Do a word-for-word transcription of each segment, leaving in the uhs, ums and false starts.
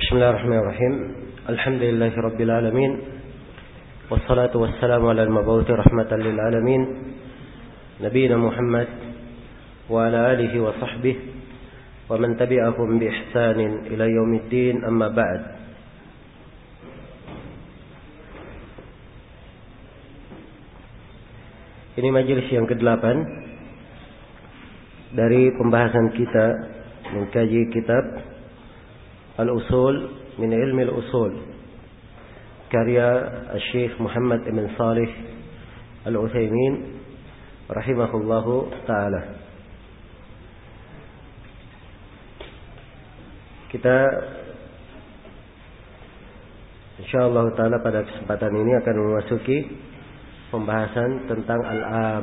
Bismillahirrahmanirrahim. Alhamdulillahi rabbil alamin. Wassalatu wassalamu ala al-mabuthi rahmatan lil alamin. Nabiyina Muhammad wa ala alihi wa sahbihi wa man tabi'ahum bi ihsanin ila yaumiddin, amma ba'd. Ini majelis yang kedelapan dari pembahasan kita mengkaji kitab Al-Usul min Ilmi Al-Usul karya Syekh Muhammad ibn Salih Al-Utsaimin rahimahullahu ta'ala. Kita insyaallah ta'ala pada kesempatan ini akan memasuki pembahasan tentang al-am.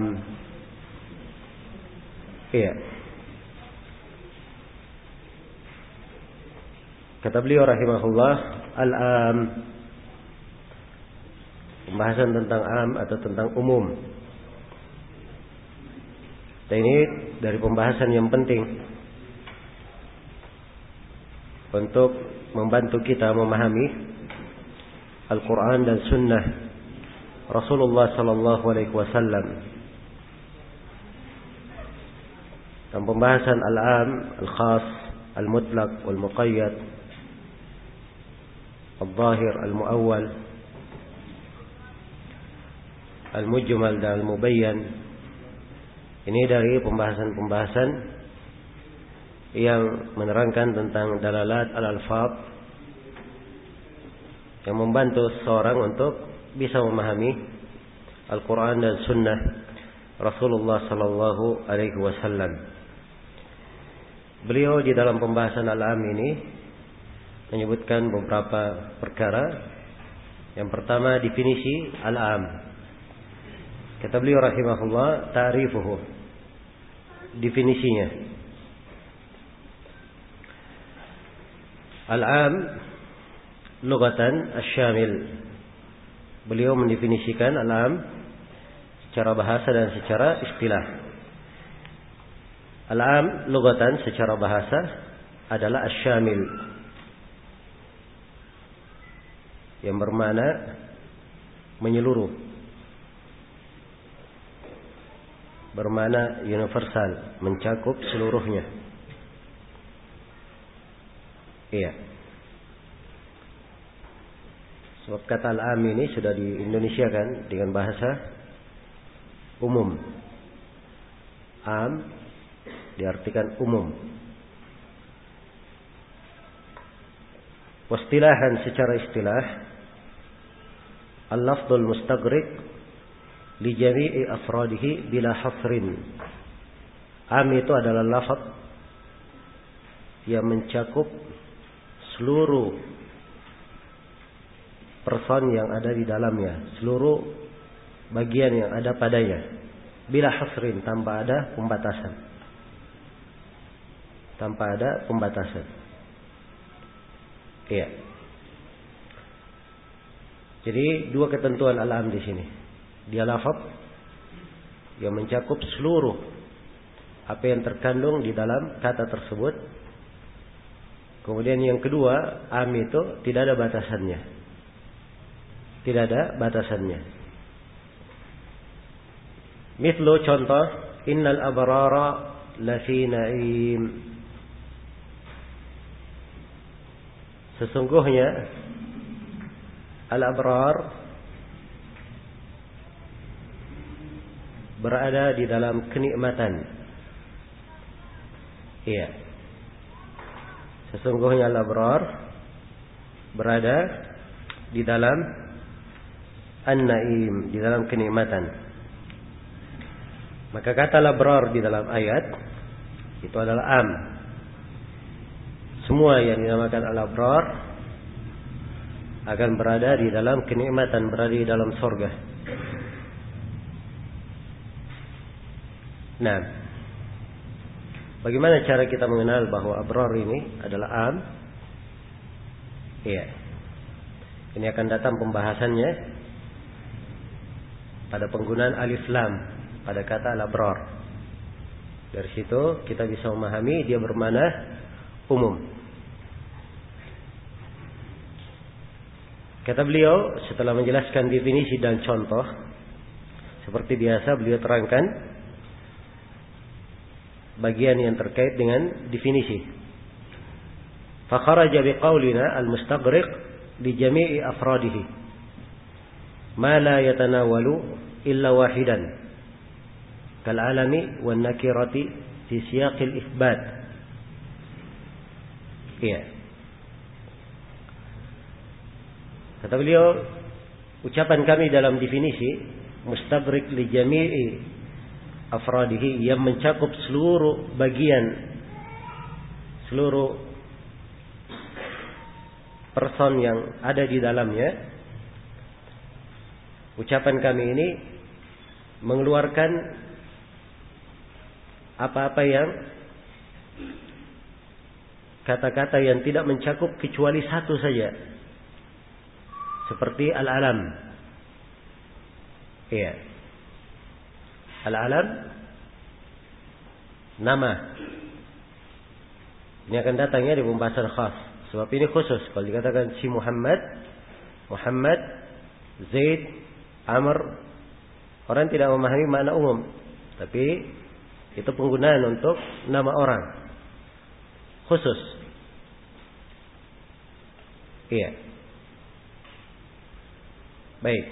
Iya. Kata beliau rahimahullah, al-am, pembahasan tentang am atau tentang umum. Dan ini dari pembahasan yang penting untuk membantu kita memahami Al-Quran dan Sunnah Rasulullah sallallahu alaihi wasallam. Dan pembahasan al-am, al-khas, al-mutlaq, wal-muqayyad, al-zahir, al-muawwal, al-mujmal dan al-mubayyan. Ini dari pembahasan-pembahasan yang menerangkan tentang dalalat al-alfaz yang membantu seseorang untuk bisa memahami Al-Quran dan Sunnah Rasulullah sallallahu alaihi wasallam. Beliau di dalam pembahasan al-am ini menyebutkan beberapa perkara. Yang pertama, definisi al-am. Kata beliau rahimahullah, ta'rifuhu, definisinya. Al-am lughatan asy-syamil. Beliau mendefinisikan al-am secara bahasa dan secara istilah. Al-am lughatan secara bahasa adalah asy-syamil, yang bermakna menyeluruh, bermakna universal, mencakup seluruhnya. Iya. Sebab kata al-am ini sudah diindonesiakan dengan bahasa umum. Am diartikan umum. Wastilahan, secara istilah, al-lafdul mustagriq li jami'i afradihi bila hasrin. Am itu adalah lafaz yang mencakup seluruh person yang ada di dalamnya, seluruh bagian yang ada padanya, bila hasrin, tanpa ada pembatasan. Tanpa ada pembatasan. Iya. Jadi dua ketentuan al-am di sini. Dia lafaz yang mencakup seluruh apa yang terkandung di dalam kata tersebut. Kemudian yang kedua, am itu tidak ada batasannya. Tidak ada batasannya. Mithlu, contoh, innal abrara lafi na'im. Sesungguhnya al-abrar berada di dalam kenikmatan. Iya. Sesungguhnya al-abrar berada di dalam an-na'im, di dalam kenikmatan. Maka kata al-abrar di dalam ayat itu adalah am. Semua yang dinamakan al-abrar akan berada di dalam kenikmatan, berada di dalam surga. Nah, bagaimana cara kita mengenal bahwa abrar ini adalah am? Iya. Ini akan datang pembahasannya pada penggunaan alif lam pada kata al-abrar. Dari situ kita bisa memahami dia bermakna umum. Kata beliau setelah menjelaskan definisi dan contoh, seperti biasa beliau terangkan bagian yang terkait dengan definisi. Fa kharaja biqaulina al-mustaghriq li jami'i afradihi ma la yatanawalu illa wahidan kal alami wan nakirati fi siyaqil itsbat. Iya. Kata beliau, ucapan kami dalam definisi mustaghriq li jami'i afradihi yang mencakup seluruh bagian, seluruh person yang ada di dalamnya. Ucapan kami ini mengeluarkan apa-apa yang kata-kata yang tidak mencakup kecuali satu saja, seperti al-alam. Iya. Al-alam nama. Ini akan datangnya di pembahasan khas. Sebab ini khusus. Kalau dikatakan si Muhammad, Muhammad, Zaid, Amr, orang tidak memahami makna umum. Tapi itu penggunaan untuk nama orang khusus. Iya. Baik.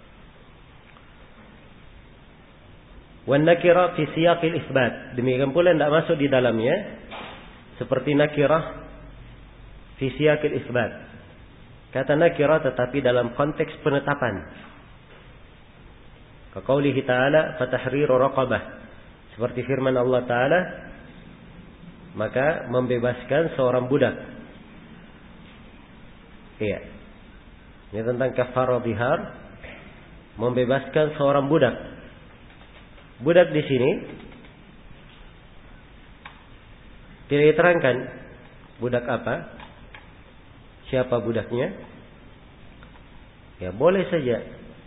Wan nakira fi siyaqil itsbat. Demikian pula tidak masuk di dalamnya seperti nakirah fi siyaqil itsbat. Kata nakirah tetapi dalam konteks penetapan. Kaqaulihi ta'ala fatahriru raqabah. Seperti firman Allah Ta'ala, maka membebaskan seorang budak. Iya. Ini tentang kafarah bihar, membebaskan seorang budak. Budak di sini tidak diterangkan budak apa, siapa budaknya. Ya boleh saja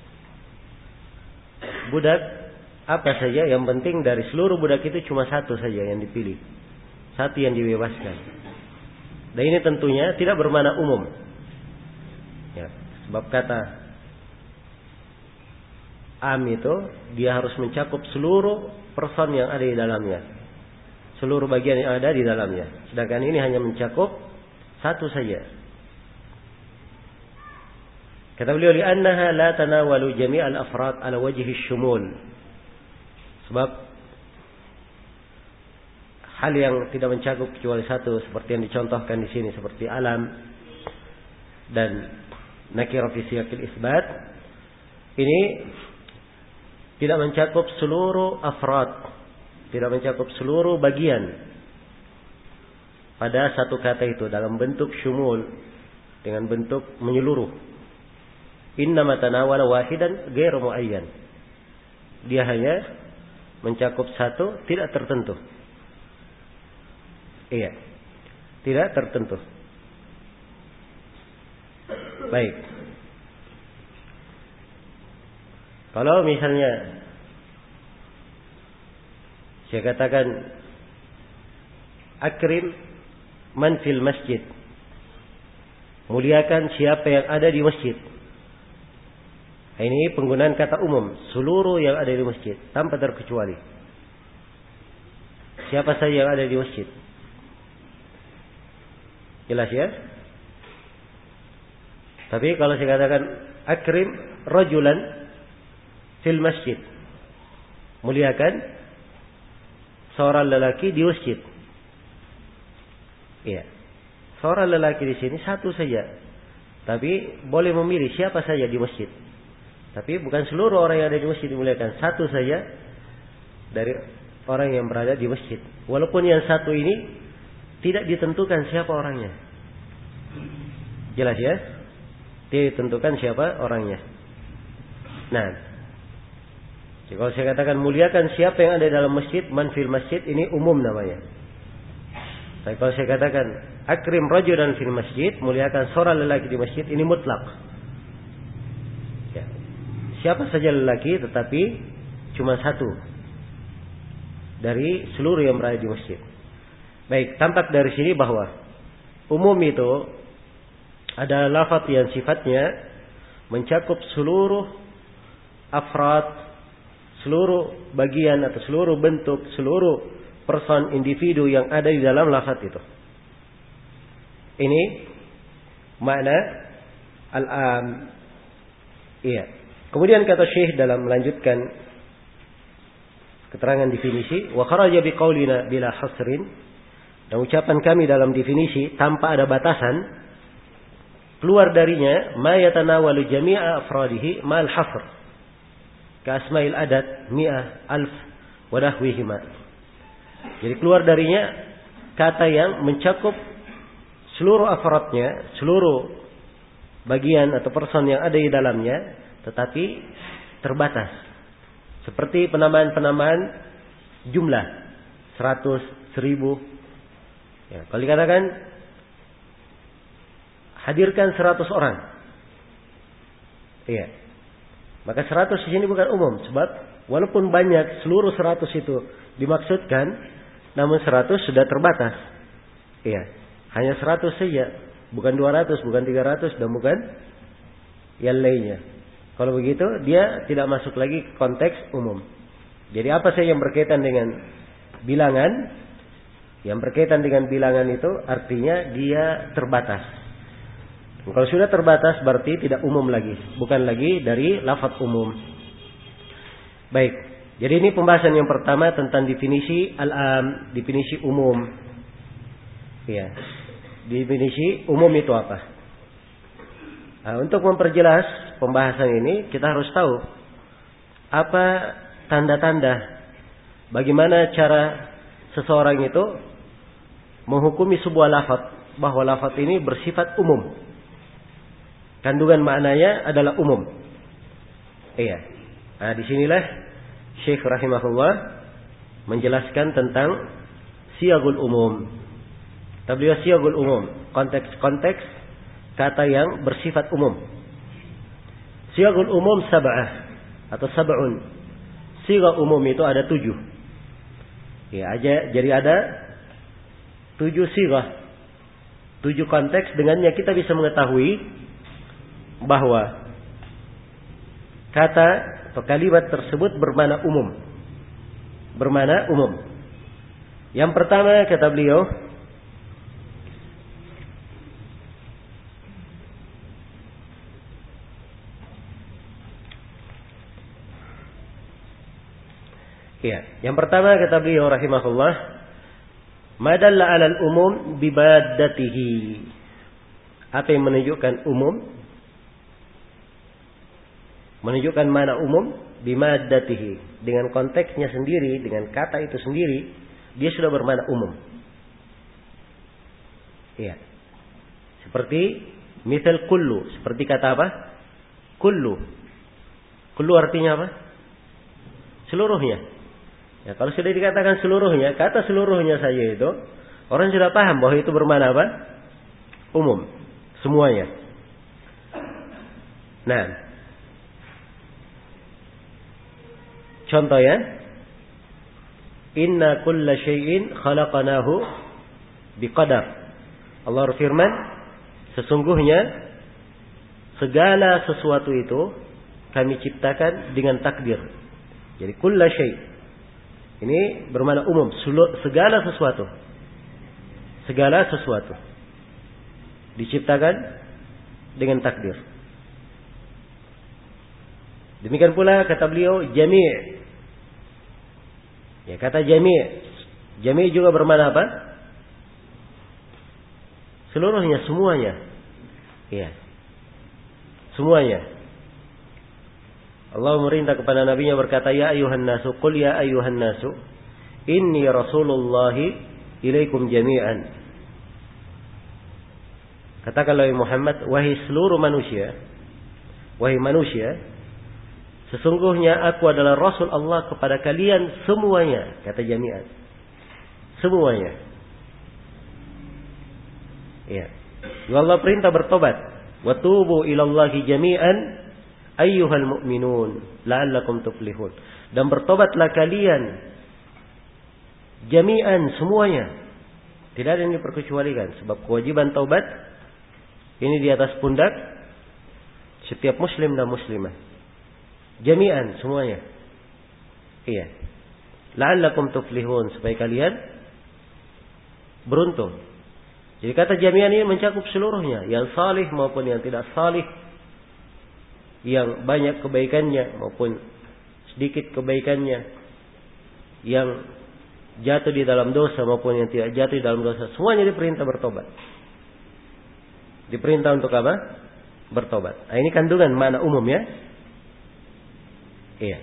budak apa saja, yang penting dari seluruh budak itu cuma satu saja yang dipilih, satu yang dibebaskan. Dan ini tentunya tidak bermakna umum. Ya, sebab kata am itu dia harus mencakup seluruh person yang ada di dalamnya, seluruh bagian yang ada di dalamnya. Sedangkan ini hanya mencakup satu saja. Kata beliau, li'annaha la tanawalu jami'al afrad ala wajhi syumul. Sebab hal yang tidak mencakup kecuali satu, seperti yang dicontohkan di sini, seperti alam dan nakirah fi siyaqil itsbat, ini tidak mencakup seluruh afrad, tidak mencakup seluruh bagian pada satu kata itu dalam bentuk syumul, dengan bentuk menyeluruh. Innama tanawala wahidan ghairu muayyan. Dia hanya mencakup satu, tidak tertentu. Iya. Tidak tertentu. Baik. Kalau misalnya saya katakan akrim man fil masjid, muliakan siapa yang ada di masjid. Ini penggunaan kata umum, seluruh yang ada di masjid tanpa terkecuali. Siapa saja yang ada di masjid. Jelas ya? Tapi kalau saya katakan akrim rajulan fil masjid, muliakan seorang lelaki di masjid. Iya. Seorang lelaki di sini satu saja. Tapi boleh memilih siapa saja di masjid. Tapi bukan seluruh orang yang ada di masjid dimuliakan, satu saja dari orang yang berada di masjid. Walaupun yang satu ini tidak ditentukan siapa orangnya. Jelas ya? Tidak ditentukan siapa orangnya. Nah, kalau saya katakan muliakan siapa yang ada dalam masjid, man fil masjid, ini umum namanya. Tapi kalau saya katakan akrim rajulan fil masjid, muliakan seorang lelaki di masjid, ini mutlak. Ya. Siapa saja lelaki, tetapi cuma satu dari seluruh yang berada di masjid. Baik, tampak dari sini bahwa umum itu adalah lafaz yang sifatnya mencakup seluruh afrad, seluruh bagian atau seluruh bentuk, seluruh person, individu yang ada di dalam lafaz itu. Ini makna al-am. Iya. Kemudian kata Syekh dalam melanjutkan keterangan definisi, wa kharaja biqaulina bila hasrin, dan ucapan kami dalam definisi tanpa ada batasan, keluar darinya ma yatanawalu jami'a afradihi ma'al hasr ka asma'il adad mi'ah alf wa nahwihima. Jadi keluar darinya kata yang mencakup seluruh afradnya, seluruh bagian atau person yang ada di dalamnya, tetapi terbatas. Seperti penamaan-penamaan jumlah seratus, seribu. Ya, kalau dikatakan hadirkan seratus orang. Iya. Maka seratus di sini bukan umum, sebab walaupun banyak seluruh seratus itu dimaksudkan, namun seratus sudah terbatas. Iya. Hanya seratus saja, bukan dua ratus, bukan tiga ratus, dan bukan yang lainnya. Kalau begitu, dia tidak masuk lagi ke konteks umum. Jadi apa saja yang berkaitan dengan bilangan, yang berkaitan dengan bilangan itu artinya dia terbatas. Kalau sudah terbatas berarti tidak umum lagi, bukan lagi dari lafaz umum. Baik, jadi ini pembahasan yang pertama tentang definisi al-am, definisi umum. Ya, definisi umum itu apa? Nah, untuk memperjelas pembahasan ini kita harus tahu apa tanda-tanda bagaimana cara seseorang itu menghukumi sebuah lafaz, bahwa lafaz ini bersifat umum. Kandungan maknanya adalah umum. Iya. Nah, disinilah Syekh rahimahullah menjelaskan tentang siyagul umum. Tablighah siyagul umum, konteks-konteks kata yang bersifat umum. Siyagul umum sab'ah atau sab'un. Siga umum itu ada tujuh. Ya, aja jadi ada tujuh siga. Tujuh konteks, dengannya kita bisa mengetahui bahwa kata atau kalimat tersebut bermakna umum. Bermakna umum. Yang pertama kata beliau, ya, yang pertama kata beliau rahimahullah, madalla 'alal umum bibaddatihi. Apa yang menunjukkan umum? Menunjukkan mana umum bimaddatihi, dengan konteksnya sendiri, dengan kata itu sendiri, dia sudah bermakna umum. Iya. Seperti misal kullu, seperti kata apa? Kullu. Kullu artinya apa? Seluruhnya. Ya, kalau sudah dikatakan seluruhnya, kata seluruhnya saja itu, orang sudah paham bahwa itu bermakna apa? Umum. Semuanya. Nah, contohnya, inna kulla syai'in khalaqanahu biqadar. Allah berfirman, sesungguhnya segala sesuatu itu kami ciptakan dengan takdir. Jadi kulla syai'. Ini bermakna umum, segala sesuatu. Segala sesuatu diciptakan dengan takdir. Demikian pula kata beliau jami'. Ya, kata jami'. Jami' juga bermakna apa? Seluruhnya, semuanya. Ya. Semuanya. Allah memerintah kepada nabinya berkata, ya ayuhan nasu, qul ya ayuhan nasu, inni rasulullahi ilaikum jami'an. Katakanlah Muhammad, wahai seluruh manusia, wahai manusia, sesungguhnya aku adalah Rasul Allah kepada kalian semuanya. Kata jami'an. Semuanya. Ya. Allah perintah bertobat. Wa tubu ilallahi jami'an ayyuhal mu'minun la'allakum tuflihun. Dan bertobatlah kalian jami'an, semuanya. Tidak ada yang diperkecualikan. Sebab kewajiban taubat ini di atas pundak setiap muslim dan muslimah. Jami'an, semuanya. Iya. La'allakum tuflihun, supaya kalian beruntung. Jadi kata jami'an ini mencakup seluruhnya, yang salih maupun yang tidak salih, yang banyak kebaikannya maupun sedikit kebaikannya, yang jatuh di dalam dosa maupun yang tidak jatuh di dalam dosa, semuanya diperintah bertobat. Diperintah untuk apa? Bertobat. Nah, ini kandungan makna umum ya. Iya.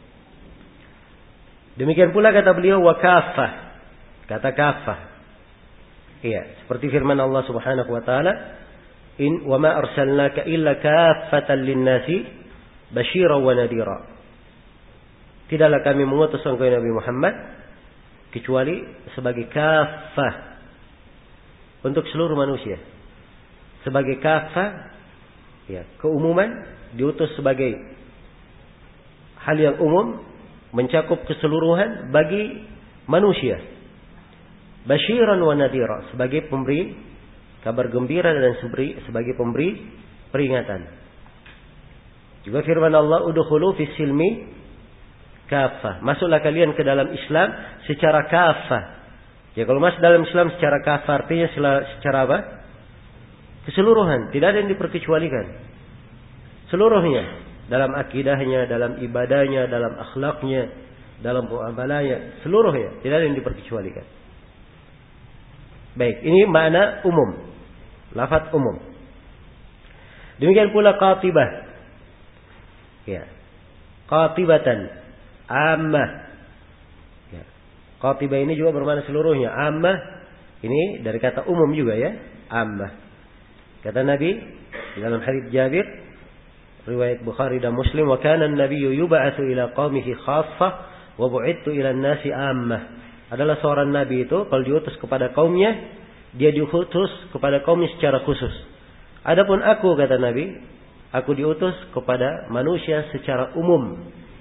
Demikian pula kata beliau wa kaffah. Kata kaffah. Iya, seperti firman Allah Subhanahu wa taala, "In wa ma arsalnaka illa kaffatan lin-nasi basyiran wa nadhira." Tidaklah kami mengutus engkau Nabi Muhammad kecuali sebagai kaffah untuk seluruh manusia. Sebagai kaffah, ya, keumuman, diutus sebagai hal yang umum, mencakup keseluruhan bagi manusia. Basyiran wa nadhira, sebagai pemberi kabar gembira dan sebagai pemberi peringatan. Juga firman Allah, udkhulu fis silmi kaffah. Masuklah kalian ke dalam Islam secara kaffah. Ya, kalau masuk dalam Islam secara kaffah artinya secara apa? Keseluruhan, tidak ada yang diperkecualikan. Seluruhnya, dalam akidahnya, dalam ibadahnya, dalam akhlaknya, dalam muamalahnya, seluruhnya, tidak ada yang diperkecualikan. Baik, ini makna umum. Lafaz umum. Demikian pula qatibah. Ya. Qatibatan ammah. Ya. Qatibah ini juga bermakna seluruhnya. Ammah ini dari kata umum juga ya, ammah. Kata Nabi dalam hadits Jabir riwayat Bukhari dan Muslim, wa kana an-nabiyyu yub'atsu ila qaumihi khassah wa bu'ittu ila an-nasi ammah. Adalah seorang nabi itu kalau diutus kepada kaumnya, dia diutus kepada kaumnya secara khusus. Adapun aku, kata Nabi, aku diutus kepada manusia secara umum.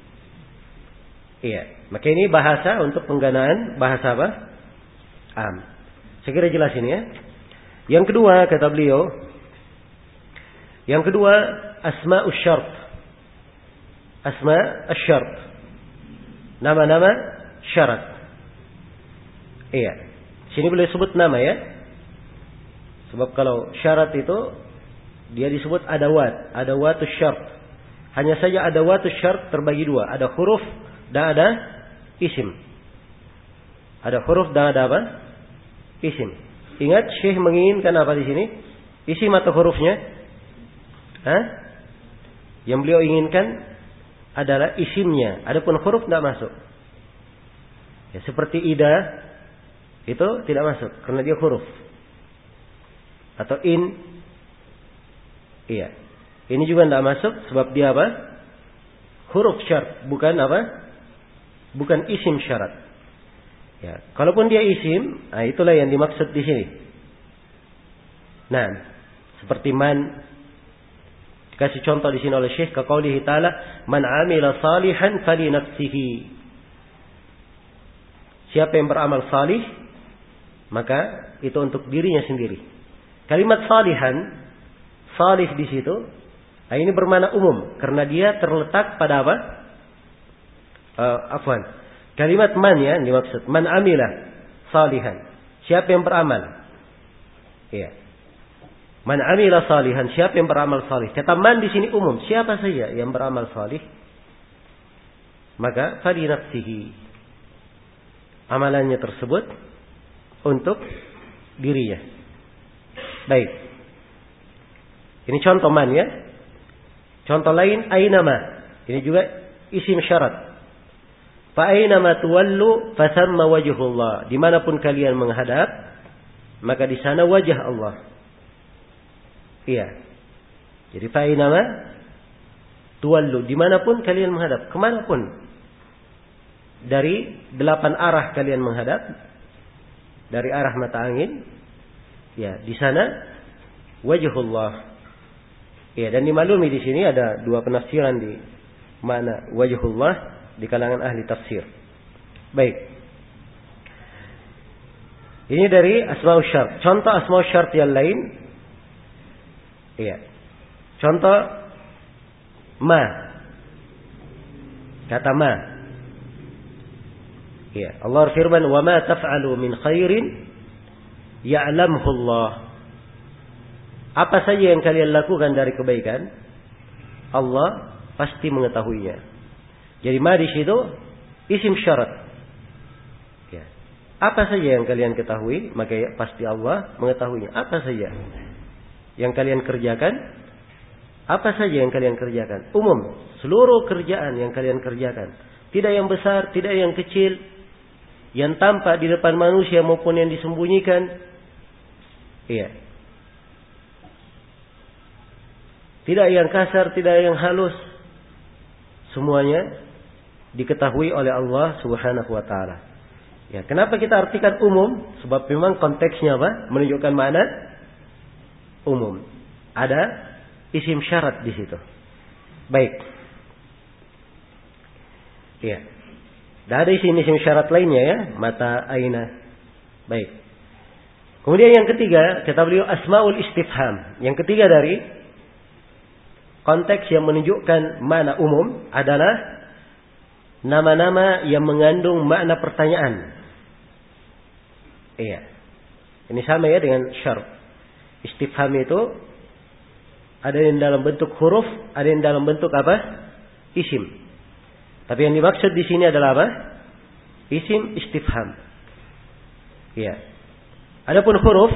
Iya, maka ini bahasa untuk penggunaan bahasa apa? Am. Saya kira jelas ini ya. Yang kedua kata beliau, yang kedua asma'us syart. Asma' asy-syart. Nama-nama syarat. Iya. Sini boleh sebut nama ya. Sebab kalau syarat itu dia disebut adawat, adawatus syart. Hanya saja adawatus syart terbagi dua, ada huruf dan ada isim. Ada huruf dan ada apa? Isim. Ingat Syekh menginginkan apa di sini? Isim atau hurufnya? Hah? Yang beliau inginkan adalah isimnya. Adapun huruf tidak masuk. Ya, seperti ida itu tidak masuk karena dia huruf. Atau in, iya. Ini juga tidak masuk sebab dia apa? Huruf syarat, bukan apa? Bukan isim syarat. Ya, kalaupun dia isim, nah itulah yang dimaksud di sini. Nah, seperti man, kasih contoh di sini oleh Syekh, kaqaulihi ta'ala, man 'amila salihan fali nafsihi. Siapa yang beramal salih, maka itu untuk dirinya sendiri. Kalimat salihan, salih di situ, nah ini bermakna umum karena dia terletak pada apa? Uh, afwan. Kalimat man ya dimaksud, man amila salihan. Siapa yang beramal? Iya. Man amila salihan, siapa yang beramal salih. Kata man di sini umum, siapa saja yang beramal salih, maka fali nafsihi. Amalannya tersebut untuk dirinya. Baik. Ini contoh man ya. Contoh lain ainama. Ini juga isim syarat. Fa ainama tuwallu fasamma wajhullah. Dimanapun kalian menghadap, maka di sana wajah Allah. Iya. Jadi fa ainama tuwallu, dimanapun kalian menghadap, kemanapun dari delapan arah kalian menghadap, dari arah mata angin, ya di sana wajhullah. Ya, dan dimaklumi di sini ada dua penafsiran di makna wajhullah di kalangan ahli tafsir. Baik. Ini dari asmaul syart. Contoh asmaul syart yang lain. Iya. Contoh Ma. Kata ma. Ya, Allah firman, "Wa ma taf'alu min khairin ya'lamhu Allah." Apa saja yang kalian lakukan dari kebaikan, Allah pasti mengetahuinya. Jadi ma di situ isim syarat. Ya. Apa saja yang kalian ketahui, maka pasti Allah mengetahuinya. Apa saja yang kalian kerjakan, apa saja yang kalian kerjakan, umum, seluruh kerjaan yang kalian kerjakan, tidak yang besar, tidak yang kecil, yang tampak di depan manusia maupun yang disembunyikan. Iya. Tidak yang kasar, tidak yang halus. Semuanya diketahui oleh Allah Subhanahu wa taala. Ya, kenapa kita artikan umum? Sebab memang konteksnya apa? Menunjukkan makna umum. Ada isim syarat di situ. Baik. Ya. Dan ada isim-isim syarat lainnya ya, mata, aina. Baik. Kemudian yang ketiga, kata beliau asmaul istifham. Yang ketiga dari konteks yang menunjukkan makna umum adalah nama-nama yang mengandung makna pertanyaan. Iya. Ini sama ya dengan syarat. Istifham itu ada yang dalam bentuk huruf, ada yang dalam bentuk apa? Isim. Tapi yang dimaksud di sini adalah apa? Isim istifham. Iya. Adapun huruf,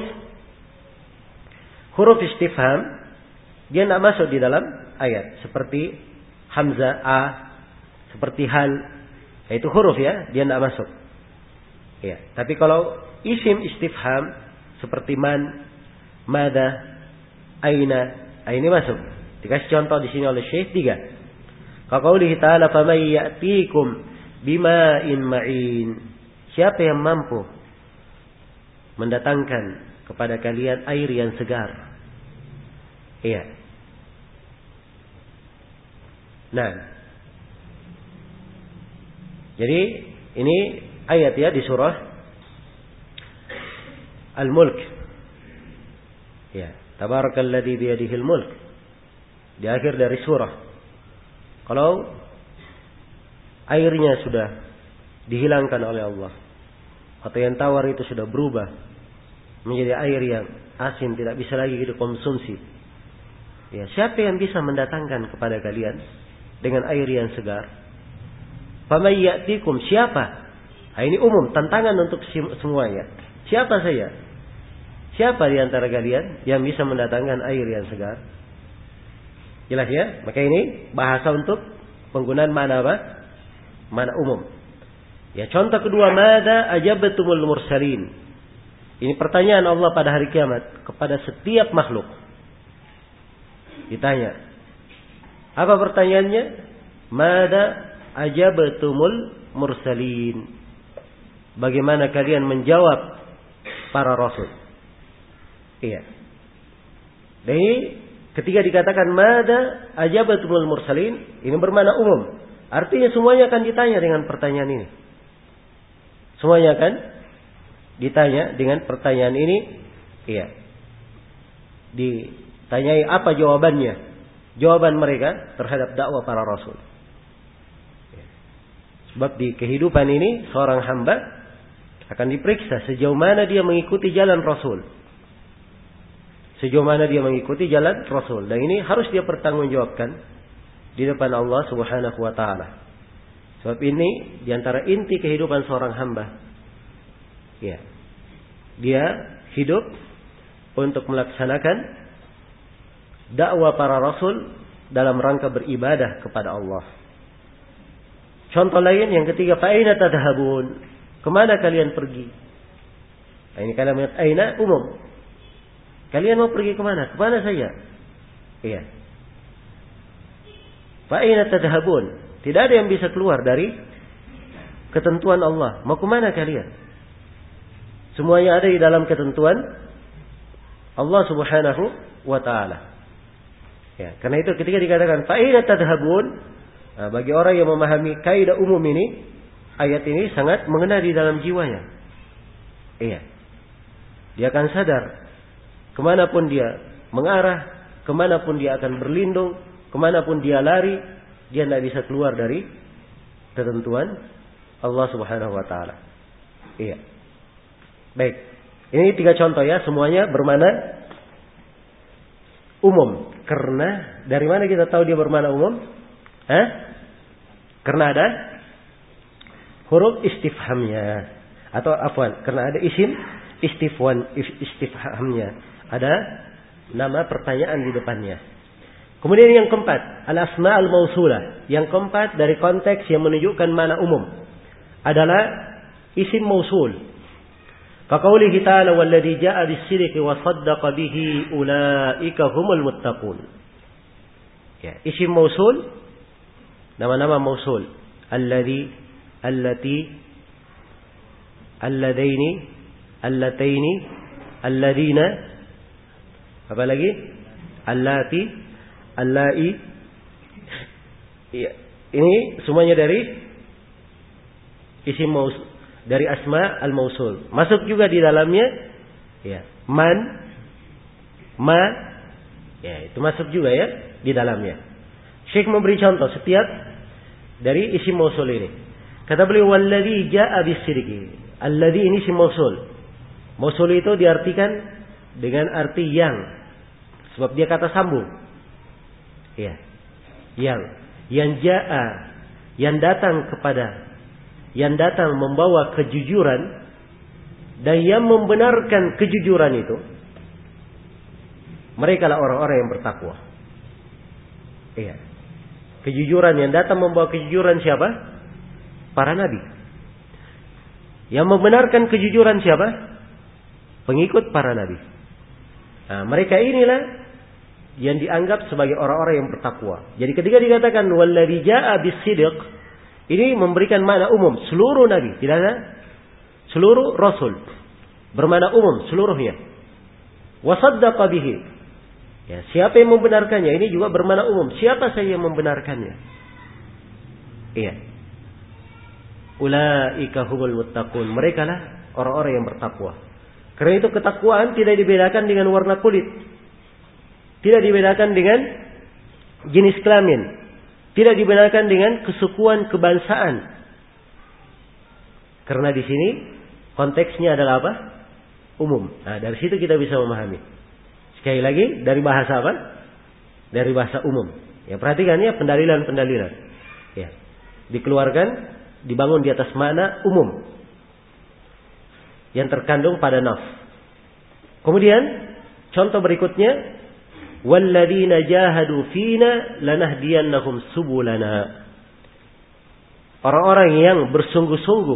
huruf istifham dia tidak masuk di dalam ayat. Seperti hamzah, a, seperti hal. Itu huruf ya, dia tidak masuk. Ya. Tapi kalau isim istifham seperti man, mada, aina, ini masuk. Dikasih contoh di sini oleh Syekh tiga. Qaulihi ta'ala faman ya'tikum bima'in ma'in. Siapa yang mampu mendatangkan kepada kalian air yang segar? Iya. Nah, jadi ini ayat ya di surah Al-Mulk. Ya, tabarakalladzi biyadihil mulk. Di akhir dari surah. Kalau airnya sudah dihilangkan oleh Allah, atau yang tawar itu sudah berubah menjadi air yang asin, tidak bisa lagi dikonsumsi. Ya, siapa yang bisa mendatangkan kepada kalian dengan air yang segar? Faman ya'tikum, siapa? Nah, ini umum, tantangan untuk semuanya. Siapa saya? Siapa di antara kalian yang bisa mendatangkan air yang segar? Jelas ya? Maka ini bahasa untuk penggunaan mana apa? Mana umum. Ya, contoh kedua, mada ajabatumul mursalin. Ini pertanyaan Allah pada hari kiamat kepada setiap makhluk. Ditanya. Apa pertanyaannya? Mada ajabatumul mursalin. Bagaimana kalian menjawab para rasul? Iya. Dan ini ketika dikatakan mada ajabatumul mursalin, ini bermakna umum. Artinya semuanya akan ditanya dengan pertanyaan ini. Semuanya akan ditanya dengan pertanyaan ini. Iya. Ditanyai apa jawabannya? Jawaban mereka terhadap dakwah para rasul. Sebab di kehidupan ini seorang hamba akan diperiksa sejauh mana dia mengikuti jalan Rasul. Sejauh mana dia mengikuti jalan Rasul. Dan ini harus dia pertanggungjawabkan di depan Allah Subhanahu wa taala. Sebab ini di antara inti kehidupan seorang hamba. Ya. Dia hidup untuk melaksanakan dakwah para rasul dalam rangka beribadah kepada Allah. Contoh lain yang ketiga, fa aina tadhhabun? Kemana kalian pergi? Nah, ini kalimat aina umum. Kalian mau pergi kemana? Kemana saja? Iya. Fa aina tadhhabun? Tidak ada yang bisa keluar dari ketentuan Allah. Mau kemana kalian? Semuanya ada di dalam ketentuan Allah Subhanahu wa taala. Ya, karena itu ketika dikatakan fa aina tadhhabun, nah, bagi orang yang memahami kaidah umum ini, ayat ini sangat mengena di dalam jiwanya. Iya. Dia akan sadar kemanapun dia mengarah, kemanapun dia akan berlindung, Kemanapun dia lari, dia tidak bisa keluar dari ketentuan Allah Subhanahu wa taala. Iya. Baik. Ini tiga contoh ya, semuanya bermakna umum. Karena dari mana kita tahu dia bermakna umum? Hah? Karena ada huruf istifhamnya. Atau afwan, karena ada isim istifwan istifhamnya. Ada nama pertanyaan di depannya. Kemudian yang keempat, al-asma' al-mausulah. Yang keempat dari konteks yang menunjukkan makna umum adalah isim mausul. Kaqaulihi ta'ala walladzi jaa'a bis-sidqi wa saddaqa bihi ulaika humul muttaqun. Ya, isim mausul, nama-nama mausul. Alladzi, allati, alladaini, allataini, alladina. Apa lagi? Allati, allai. Ya, ini semuanya dari isim mausul, dari asma al-mausul. Masuk juga di dalamnya ya, man, ma, ya itu masuk juga ya di dalamnya. Syekh memberi contoh setiap dari isim mausul ini. Kata beliau walladzi jaa'a bis-sidqi. Alladzi ini isim mausul. Mausul itu diartikan dengan arti yang, sebab dia kata sambung. Ya. Yang yang jaa'a, yang datang kepada, yang datang membawa kejujuran dan yang membenarkan kejujuran itu, mereka lah orang-orang yang bertakwa. Iya. Kejujuran yang datang membawa kejujuran siapa? Para nabi. Yang membenarkan kejujuran siapa? Pengikut para nabi. Nah, mereka inilah yang dianggap sebagai orang-orang yang bertakwa. Jadi ketika dikatakan walladzi jaa'a bis-sidq, ini memberikan makna umum seluruh nabi, tidak ada seluruh rasul. Bermakna umum seluruhnya. Wa saddaqa bihi. Ya, siapa yang membenarkannya? Ini juga bermakna umum. Siapa saja yang membenarkannya? Iya. Ulaika humul muttaqun. Mereka lah orang-orang yang bertakwa. Karena itu ketakwaan tidak dibedakan dengan warna kulit. Tidak dibedakan dengan jenis kelamin. Tidak dibedakan dengan kesukuan kebangsaan. Karena di sini konteksnya adalah apa? Umum. Nah, dari situ kita bisa memahami. Sekali lagi, dari bahasa apa? Dari bahasa umum. Ya, perhatikan ya pendalilan-pendalilan. Ya. Dikeluarkan, dibangun di atas makna umum yang terkandung pada nas. Kemudian contoh berikutnya, walladzina jahadu fina lanahdiyannahum subulana. Orang-orang yang bersungguh-sungguh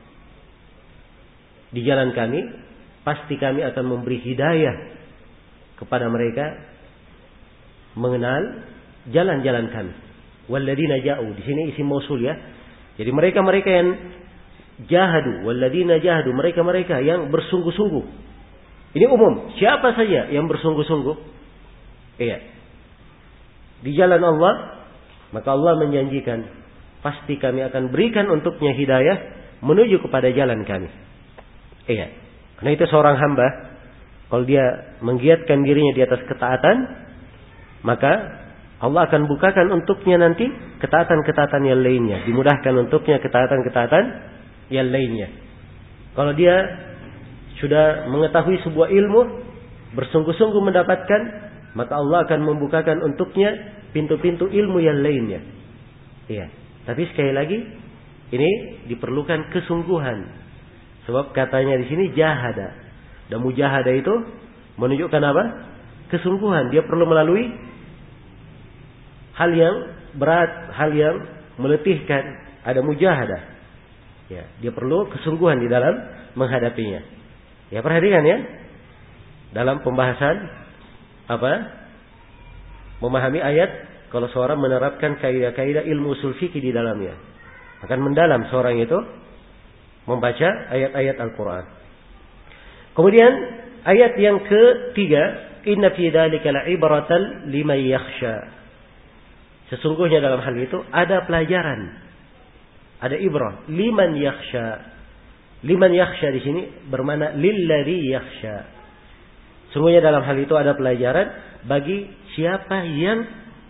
di jalan kami, pasti kami akan memberi hidayah kepada mereka mengenal jalan-jalan kami. Walladzina ja'u, di sini isim mausul ya. Jadi mereka-mereka yang jahadu, walladzina jahadu, mereka-mereka yang bersungguh-sungguh. Ini umum, siapa saja yang bersungguh-sungguh? Iya. Di jalan Allah, maka Allah menjanjikan pasti kami akan berikan untuknya hidayah menuju kepada jalan kami. Iya. Karena itu seorang hamba, kalau dia menggiatkan dirinya di atas ketaatan, maka Allah akan bukakan untuknya nanti ketaatan-ketaatan yang lainnya. Dimudahkan untuknya ketaatan-ketaatan yang lainnya. Kalau dia sudah mengetahui sebuah ilmu, bersungguh-sungguh mendapatkan, maka Allah akan membukakan untuknya pintu-pintu ilmu yang lainnya. Iya. Tapi sekali lagi, ini diperlukan kesungguhan. Sebab katanya di sini jahada. Dan mujahada itu menunjukkan apa? Kesungguhan. Dia perlu melalui hal yang berat, hal yang meletihkan. Ada mujahadah. Ya, dia perlu kesungguhan di dalam menghadapinya. Ya, perhatikan ya. Dalam pembahasan apa? Memahami ayat, kalau seorang menerapkan kaidah-kaidah ilmu usul fikih di dalamnya, akan mendalam seorang itu membaca ayat-ayat Al-Quran. Kemudian ayat yang ketiga, inna fi dzalika la'ibratan liman yakhsha. Sesungguhnya dalam hal itu ada pelajaran, ada ibrah liman yakhsha. Liman yakhsha di sini bermakna lilladzi yakhsha. Sungguhnya dalam hal itu ada pelajaran bagi siapa yang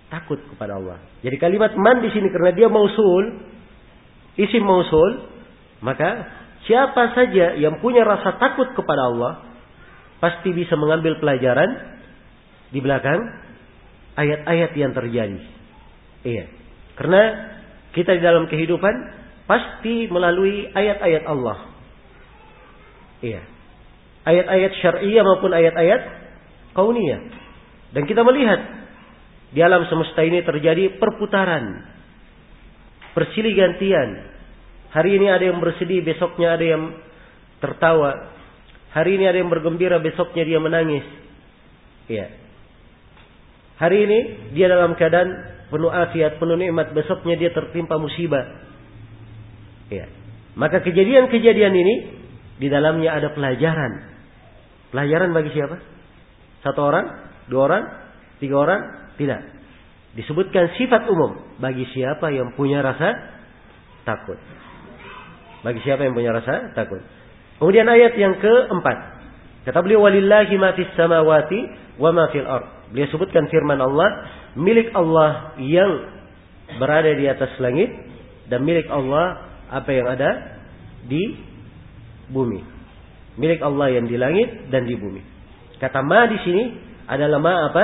takut kepada Allah. Jadi kalimat man di sini karena dia mausul, isim mausul, maka siapa saja yang punya rasa takut kepada Allah pasti bisa mengambil pelajaran di belakang ayat-ayat yang terjadi. Iya. Karena kita di dalam kehidupan pasti melalui ayat-ayat Allah. Iya. Ayat-ayat syar'iyah maupun ayat-ayat kauniyah. Dan kita melihat di alam semesta ini terjadi perputaran, bersilih gantian. Hari ini ada yang bersedih, besoknya ada yang tertawa. Hari ini ada yang bergembira, besoknya dia menangis. Iya. Hari ini dia dalam keadaan penuh afiat, penuh nikmat, besoknya dia tertimpa musibah. Iya. Maka kejadian-kejadian ini di dalamnya ada pelajaran. Pelajaran bagi siapa? Satu orang, dua orang, tiga orang? Tidak. Disebutkan sifat umum bagi siapa yang punya rasa takut. Bagi siapa yang punya rasa takut. Kemudian ayat yang keempat. Kata beliau, walillahi ma fis samawati wa ma fil ard. Beliau sebutkan firman Allah, milik Allah yang berada di atas langit dan milik Allah apa yang ada di bumi. Milik Allah yang di langit dan di bumi. Kata ma di sini adalah ma apa?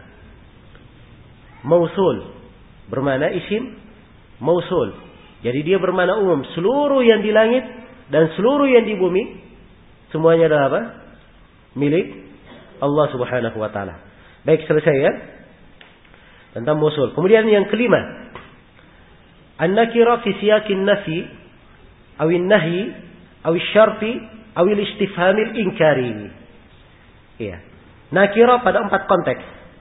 Mausul. Bermakna isim mausul. Jadi dia bermakna umum. Seluruh yang di langit dan seluruh yang di bumi semuanya adalah apa? Milik Allah Subhanahu wa taala. Baik, selesai ya. Tentang mausul. Kemudian yang kelima. An-nakira fi siyaqin nafi aw an-nahyi aw asy-syarti aw al-istifhamil inkari. Iya. Nakira pada empat konteks.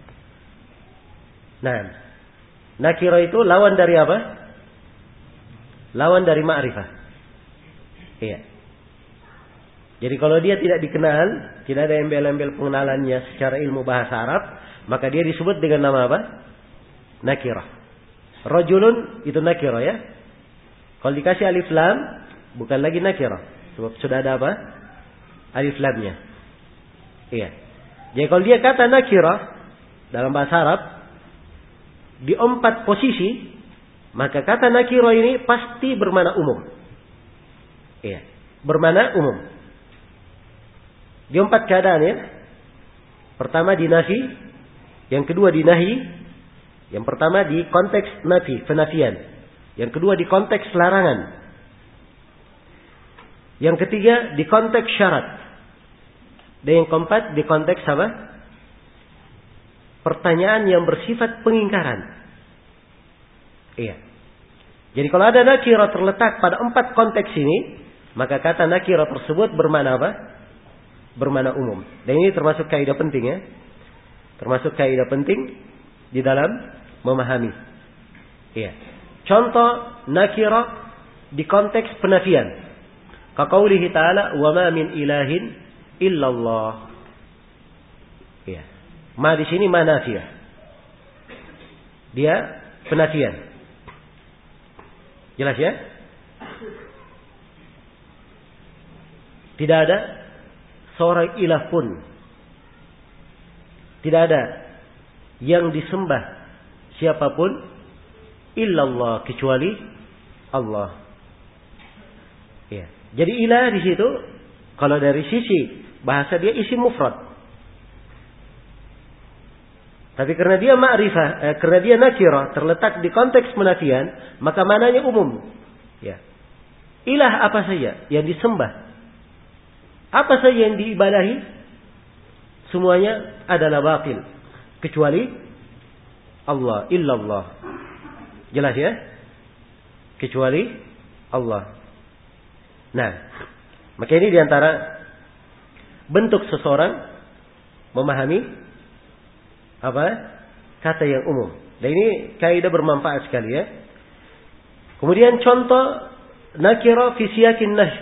Nah, nakira itu lawan dari apa? Lawan dari ma'rifah. Iya. Jadi kalau dia tidak dikenal, tidak ada embel-embel pengenalannya secara ilmu bahasa Arab, maka dia disebut dengan nama apa? Nakirah. Rajulun itu nakirah ya. Kalau dikasih alif lam, bukan lagi nakirah. Sebab sudah ada apa? Alif lamnya. Iya. Jadi kalau dia kata nakirah dalam bahasa Arab di empat posisi, maka kata nakirah ini pasti bermakna umum. Iya, bermakna umum. Di empat keadaan ya. Pertama di nafi, yang kedua di nahi, yang pertama di konteks nafi, penafian. Yang kedua di konteks larangan. Yang ketiga di konteks syarat. Dan yang keempat di konteks apa? Pertanyaan yang bersifat pengingkaran. Iya. Jadi kalau ada nakirah terletak pada empat konteks ini, maka kata nakirah tersebut bermakna apa? Bermakna umum. Dan ini termasuk kaidah penting ya. Termasuk kaidah penting di dalam memahami. Iya. Contoh nakirah di konteks penafian. Kaqaulihi ta'ala, "Wa ma min ilahin illallah." Iya. Ma di sini ma nafiyah. Dia penafian. Jelas ya? Tidak ada seorang ilah pun. Tidak ada yang disembah siapapun illallah kecuali Allah. Ya. Jadi ilah di situ kalau dari sisi bahasa dia isim mufrad. Tapi karena dia ma'rifah, eh, karena dia nakirah terletak di konteks penafian, maka mananya umum. Ya. Ilah apa saja yang disembah, apa saja yang diibadahi, semuanya adalah batil kecuali Allah, illallah. Jelas ya? Kecuali Allah. Nah, maka ini diantara bentuk seseorang memahami apa? Kata yang umum. Dan ini kaidah bermanfaat sekali ya. Kemudian contoh nakira fi siyakin nahy.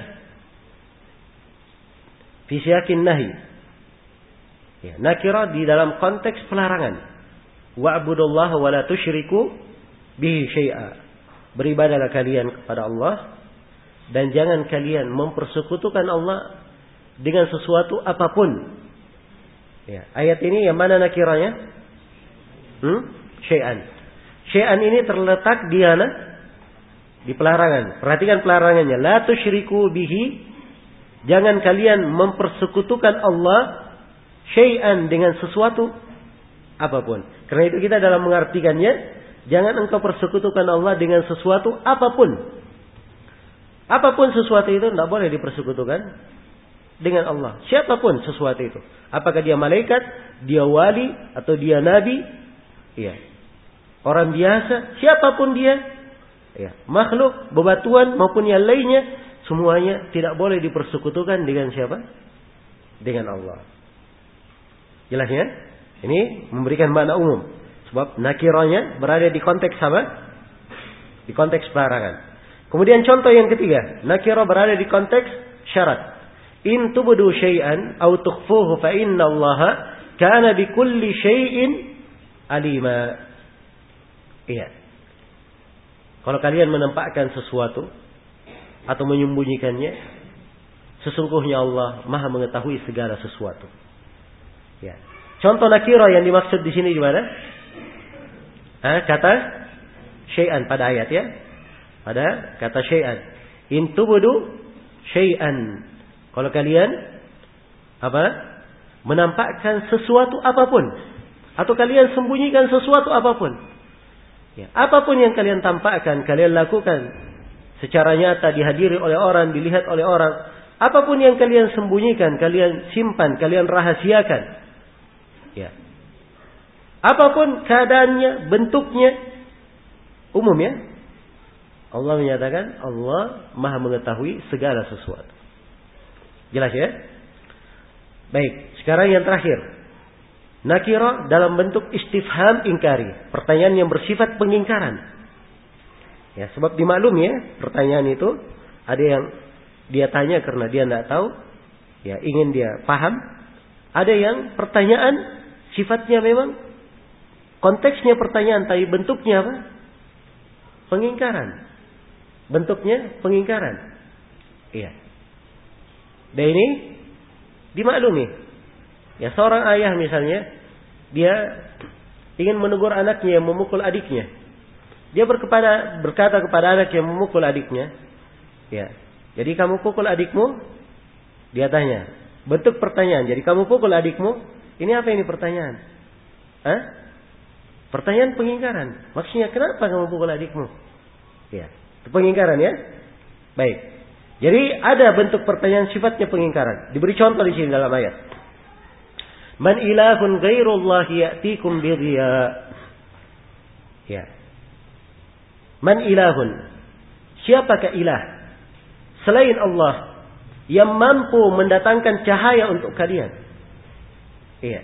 Fi siyakin nahy. Ya, nakira di dalam konteks pelarangan. Wa'budullaha wa la tusyriku bihi syai'a. Beribadahlah kalian kepada Allah dan jangan kalian mempersekutukan Allah dengan sesuatu apapun. Ya, ayat ini yang mana nakiranya? Hmm? syai'an. Syai'an ini terletak di mana? Di pelarangan. Perhatikan pelarangannya. La tusyriku bihi. Jangan kalian mempersekutukan Allah syai'an dengan sesuatu apapun. Karena itu kita dalam mengartikannya, jangan engkau persekutukan Allah dengan sesuatu apapun. Apapun sesuatu itu tidak boleh dipersekutukan dengan Allah. Siapapun sesuatu itu. Apakah dia malaikat, dia wali, atau dia nabi, ya, orang biasa, siapapun dia, ya, makhluk, bebatuan maupun yang lainnya, semuanya tidak boleh dipersekutukan dengan siapa? Dengan Allah. Jelas ya? Ini memberikan makna umum. Sebab nakirahnya berada di konteks apa? Di konteks pelarangan. Kemudian contoh yang ketiga, nakirah berada di konteks syarat. In tubdu syai'an aw tukhfuhu fa innallaha kana bikulli syai'in alima. Iya. Kalau kalian menampakkan sesuatu atau menyembunyikannya, sesungguhnya Allah Maha mengetahui segala sesuatu. Ya. Contoh nakirah yang dimaksud di sini di mana? Ah, kata syai'an pada ayat ya. Pada kata syai'an. In tubdu syai'an. Kalau kalian apa? Menampakkan sesuatu apapun, atau kalian sembunyikan sesuatu apapun. Ya, apapun yang kalian tampakkan, kalian lakukan secara nyata, dihadiri oleh orang, dilihat oleh orang. Apapun yang kalian sembunyikan, kalian simpan, kalian rahasiakan. Ya. Apapun keadaannya, bentuknya, umum ya. Allah menyatakan Allah Maha mengetahui segala sesuatu. Jelas ya? Baik, sekarang yang terakhir. Nakirah dalam bentuk istifham ingkari, pertanyaan yang bersifat pengingkaran. Ya, sebab dimaklum ya, pertanyaan itu ada yang dia tanya karena dia tidak tahu, ya ingin dia paham. Ada yang pertanyaan sifatnya memang konteksnya pertanyaan, tapi bentuknya apa? Pengingkaran. Bentuknya pengingkaran. Iya. Dan ini dimaklumi. Ya, seorang ayah misalnya, dia ingin menegur anaknya yang memukul adiknya. Dia berkepada, berkata kepada anak yang memukul adiknya, ya, jadi kamu pukul adikmu? Dia tanya. Bentuk pertanyaan. Jadi kamu pukul adikmu? Ini apa ini pertanyaan? Hah? Pertanyaan pengingkaran. Maksudnya kenapa kamu pukul adikmu? Ya, pengingkaran ya. Baik. Jadi ada bentuk pertanyaan sifatnya pengingkaran. Diberi contoh di sini dalam ayat. Man ilahun ghairullah ya'tikum bidhiya. Ya. Man ilahun. Siapakah ilah selain Allah yang mampu mendatangkan cahaya untuk kalian? Iya.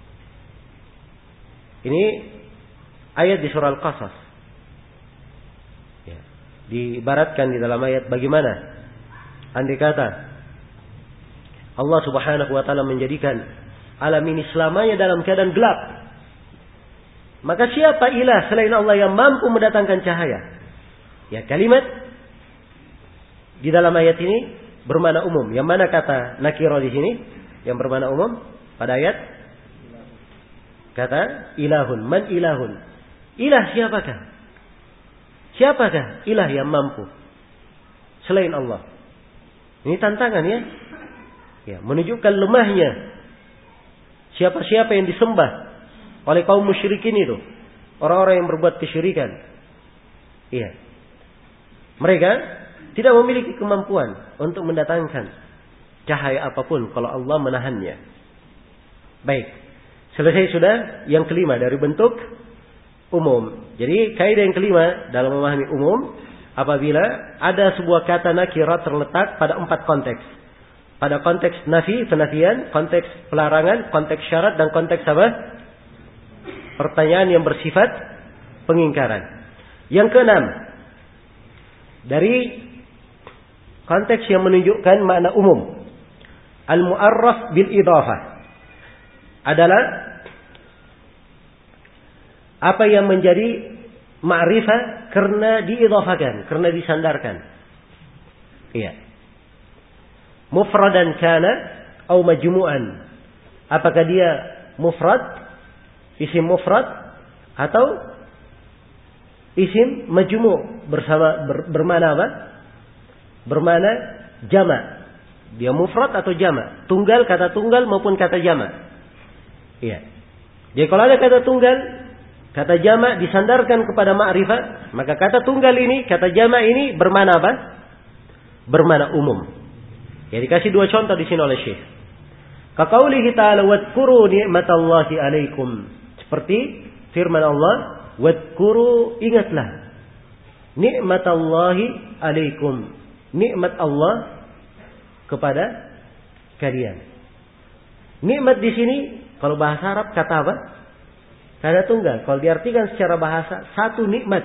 Ini ayat di surah Al-Qasas. Ya. Diibaratkan di dalam ayat bagaimana andai kata Allah Subhanahu wa taala menjadikan alam ini selamanya dalam keadaan gelap, maka siapa ilah selain Allah yang mampu mendatangkan cahaya? Ya, kalimat di dalam ayat ini bermakna umum. Yang mana kata nakirah di sini yang bermakna umum pada ayat? Kata ilahun. Man ilahun. Ilah siapakah? Siapakah ilah yang mampu selain Allah? Ini tantangan ya. Ya, menunjukkan lemahnya siapa-siapa yang disembah oleh kaum musyrikin itu. Orang-orang yang berbuat kesyirikan. Iya. Mereka tidak memiliki kemampuan untuk mendatangkan cahaya apapun kalau Allah menahannya. Baik. Selesai sudah yang kelima dari bentuk umum. Jadi kaidah yang kelima dalam memahami umum, apabila ada sebuah kata nakirah terletak pada empat konteks. Pada konteks nafi, penafian, konteks pelarangan, konteks syarat, dan konteks apa? Pertanyaan yang bersifat pengingkaran. Yang keenam, dari konteks yang menunjukkan makna umum, al-mu'arraf bil idhafah adalah apa yang menjadi ma'rifah karena diidhafakan, karena disandarkan. Iya. Mufradan kana atau majmu'an. Apakah dia mufrad, isim mufrad, Atau isim majmu' bersama ber, bermana apa? Bermana jama'. Dia mufrad atau jama', tunggal, kata tunggal maupun kata jama'. Iya. Jadi kalau ada kata tunggal, kata jama' disandarkan kepada ma'rifah, maka kata tunggal ini, kata jama' ini bermana apa? Bermana umum. Ya, dikasih dua contoh di sini oleh Syekh. Kaqaulihi ta'ala wadhkuru ni'matallahi 'alaikum. Seperti firman Allah, wadhkuru, ingatlah ni'matallahi 'alaikum. Nikmat Allah kepada kalian. Nikmat di sini kalau bahasa Arab kata apa? Kata tunggal. Kalau diartikan secara bahasa, satu nikmat.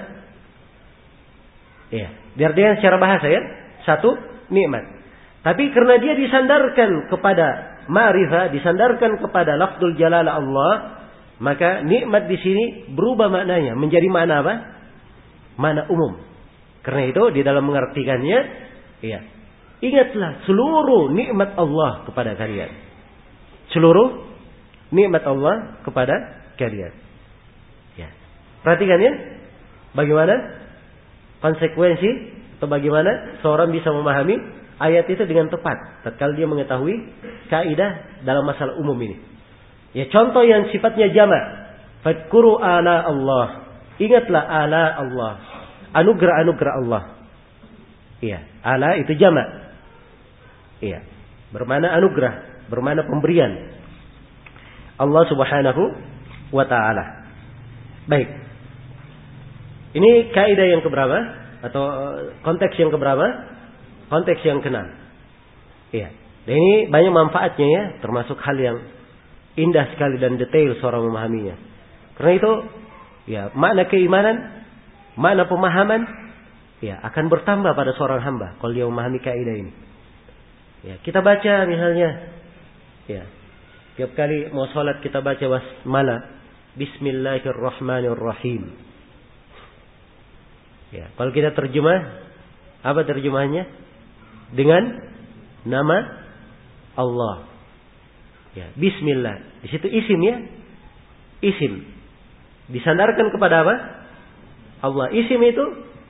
Iya, diartikan secara bahasa ya, satu nikmat. Tapi karena dia disandarkan kepada ma'rifah, disandarkan kepada lafzul jalalah Allah, maka nikmat di sini berubah maknanya menjadi makna apa? Makna umum. Karena itu di dalam mengartikannya, iya, ingatlah seluruh nikmat Allah kepada kalian. Seluruh nikmat Allah kepada kalian. Ya. Perhatikan ya, bagaimana konsekuensi atau bagaimana seorang bisa memahami ayat itu dengan tepat tatkala dia mengetahui kaidah dalam masalah umum ini. Ya, contoh yang sifatnya jama', fadhkuru ala Allah. Ingatlah ala Allah. Anugerah-anugerah Allah. Iya, ala itu jama'. Iya, bermana anugerah, bermana pemberian Allah Subhanahu wa taala. Baik. Ini kaidah yang keberapa atau konteks yang keberapa? Konteks yang keenam. Iya. Dan ini banyak manfaatnya ya, termasuk hal yang indah sekali dan detail seorang memahaminya. Karena itu, ya, makna keimanan, makna pemahaman, ya, akan bertambah pada seorang hamba kalau dia memahami kaidah ini. Ya, kita baca misalnya, ya, tiap kali mau sholat kita baca basmalah, Bismillahirrahmanirrahim. Ya, kalau kita terjemah, apa terjemahannya? Dengan nama Allah. Ya, Bismillah. Di situ isim ya, isim. Disandarkan kepada apa? Allah. Isim itu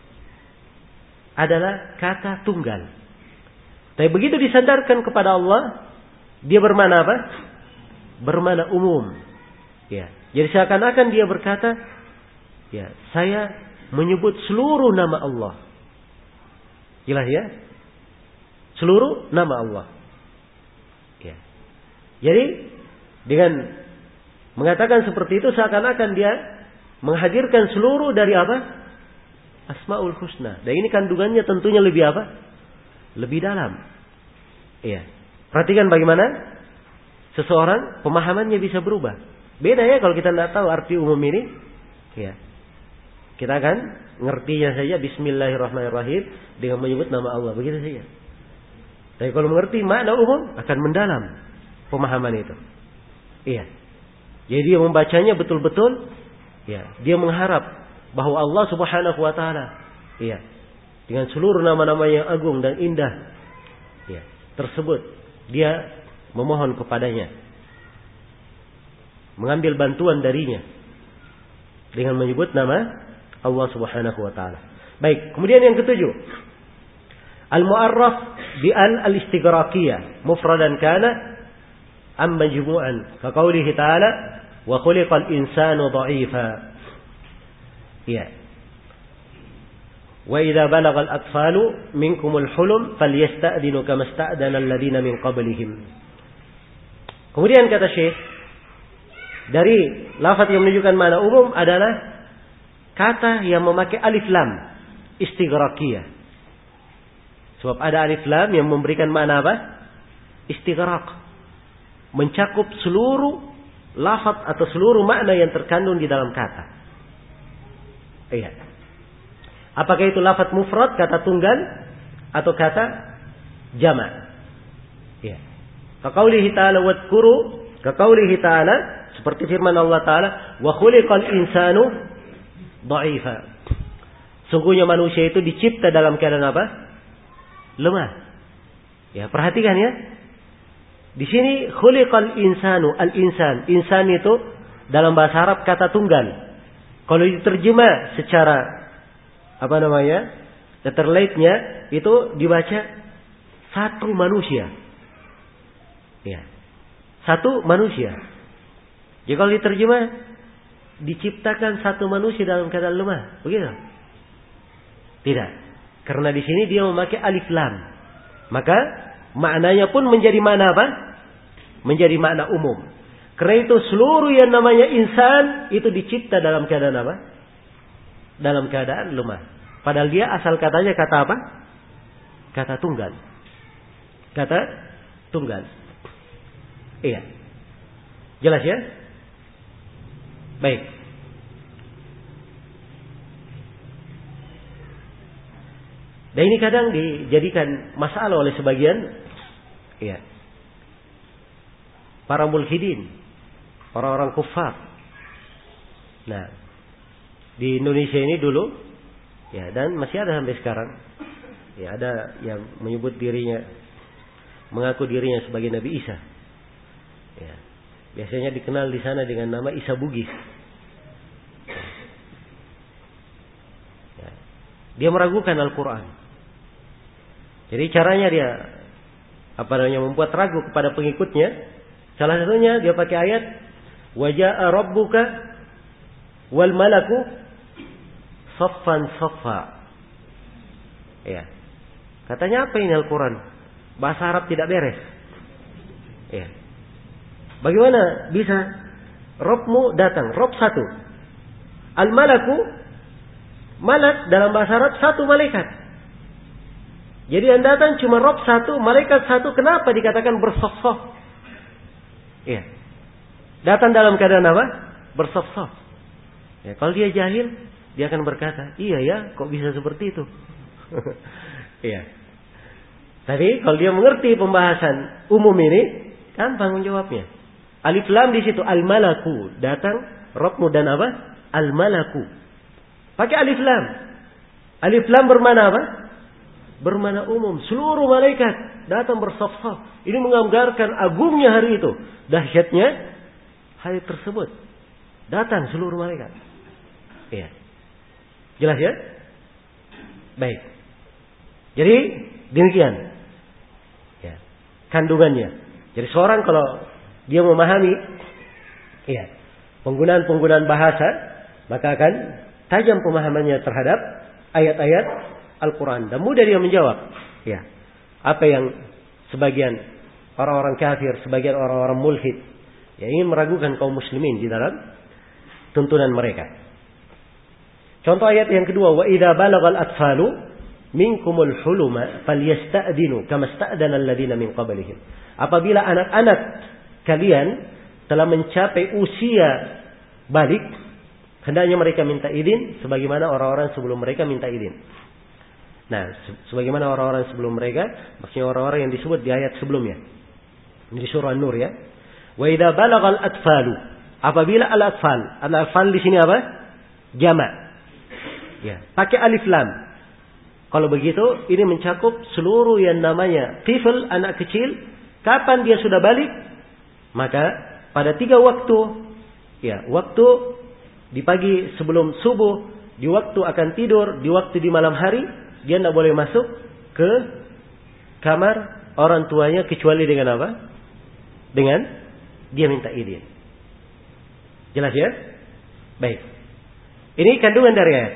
adalah kata tunggal. Tapi begitu disandarkan kepada Allah, dia bermana apa? Bermana umum. Ya. Jadi seakan-akan dia berkata, ya, saya menyebut seluruh nama Allah. Jelas ya? Seluruh nama Allah. Ya. Jadi dengan mengatakan seperti itu seakan-akan dia menghadirkan seluruh dari apa? Asmaul Husna. Dan ini kandungannya tentunya lebih apa? Lebih dalam. Iya. Perhatikan bagaimana seseorang pemahamannya bisa berubah. Beda ya kalau kita tidak tahu arti umum ini. Iya. Kita akan ngertinya saja Bismillahirrahmanirrahim dengan menyebut nama Allah. Begitu saja. Tapi kalau mengerti makna umum akan mendalam pemahaman itu. Iya. Jadi dia membacanya betul-betul. Ya. Dia mengharap bahwa Allah Subhanahu Wa Taala, iya, dengan seluruh nama-nama yang agung dan indah, ya, tersebut dia memohon kepadanya, mengambil bantuan darinya dengan menyebut nama Allah Subhanahu Wa Taala. Baik, kemudian yang ketujuh, al-mu'arraf bi al-istighraqiyah mufradan kana am majmu'an ka qoulihi ta'ala wa khuliqal insanu dha'ifa. Ya. Wa idza balagha al-atfalu minkumul hulum falyasta'dinu kama sta'dana alladziina min qablihim. Kemudian kata Syekh, dari lafaz yang menunjukkan makna umum adalah kata yang memakai alif lam istighraqiyah. Sebab ada alif lam yang memberikan makna apa? Istighraq. Mencakup seluruh lafaz atau seluruh makna yang terkandung di dalam kata. Iya. Apakah itu lafaz mufrad, kata tunggal, atau kata jama'? Iya. Kaqaulihi ta'ala wadhkuru, kaqaulihi ta'ala, seperti firman Allah Ta'ala, wa khuliqal insanu dha'ifa. Sungguhnya manusia itu dicipta dalam keadaan apa? Lemah. Ya, perhatikan ya. Di sini khuliqal insanu, al-insan. Insan itu dalam bahasa Arab kata tunggal. Kalau diterjemah secara apa namanya, letterlate-nya itu dibaca satu manusia. Ya, satu manusia. Jadi kalau diterjemah diciptakan satu manusia dalam keadaan lemah, begitu? Tidak, karena di sini dia memakai alif lam, maka maknanya pun menjadi makna apa? Menjadi makna umum. Karena itu seluruh yang namanya insan itu dicipta dalam keadaan apa? Dalam keadaan lemah. Padahal dia asal katanya kata apa? Kata tunggal. Kata tunggal. Iya. Jelas ya? Baik. Dan ini kadang dijadikan masalah oleh sebagian iya, para mulhidin, orang-orang kufar. Nah, di Indonesia ini dulu, ya, dan masih ada sampai sekarang, ya, ada yang menyebut dirinya, mengaku dirinya sebagai Nabi Isa. Ya, biasanya dikenal di sana dengan nama Isa Bugis. Ya, dia meragukan Al-Quran. Jadi caranya dia apa namanya membuat ragu kepada pengikutnya. Salah satunya dia pakai ayat waja'a rabbuka wal malaku saffan saffa. Ya. Katanya apa ini Al-Quran? Bahasa Arab tidak beres. Ya. Bagaimana bisa Rabbmu datang, Rabb satu. Al-malaku, malak dalam bahasa Arab satu malaikat. Jadi yang datang cuma Rabb satu, malaikat satu. Kenapa dikatakan bersaf-saf? Ya. Datang dalam keadaan apa? Bersaf-saf. Ya, kalau dia jahil, dia akan berkata, iya ya, kok bisa seperti itu? Iya. Tapi kalau dia mengerti pembahasan umum ini, gampang menjawabnya. Alif lam di situ al-malaku, datang Rabbmu dan apa? Al-malaku. Pakai alif lam. Alif lam bermana apa? Bermana umum. Seluruh malaikat datang bersaf-saf. Ini menggambarkan agungnya hari itu, dahsyatnya hari tersebut. Datang seluruh malaikat. Iya. Jelas ya? Baik. Jadi demikian. Ya. Kandungannya. Jadi seorang kalau dia memahami iya, penggunaan-penggunaan bahasa, maka akan tajam pemahamannya terhadap ayat-ayat Al-Quran. Dan mudah dia menjawab. Ya. Apa yang sebagian orang-orang kafir, sebagian orang-orang mulhid, ya, ingin meragukan kaum muslimin di dalam tuntunan mereka. Contoh ayat yang kedua, wa idza balagal atfalu minkumul huluma falyasta'dinu kama sta'dana alladziina min qablihim. Apabila anak-anak kalian telah mencapai usia balik, hendaknya mereka minta izin sebagaimana orang-orang sebelum mereka minta izin. Nah, sebagaimana orang-orang sebelum mereka, maksudnya orang-orang yang disebut di ayat sebelumnya. Di surah An-Nur ya. Wa idza balagal atfalu, apabila al-atfal, al-atfal di sini apa? Jamak. Ya, pakai alif lam. Kalau begitu, ini mencakup seluruh yang namanya tifl, anak kecil. Kapan dia sudah balik? Maka pada tiga waktu, ya, waktu di pagi sebelum subuh, di waktu akan tidur, di waktu di malam hari. Dia tidak boleh masuk ke kamar orang tuanya kecuali dengan apa? Dengan dia minta izin. Jelas ya? Baik. Ini kandungan dari ayat.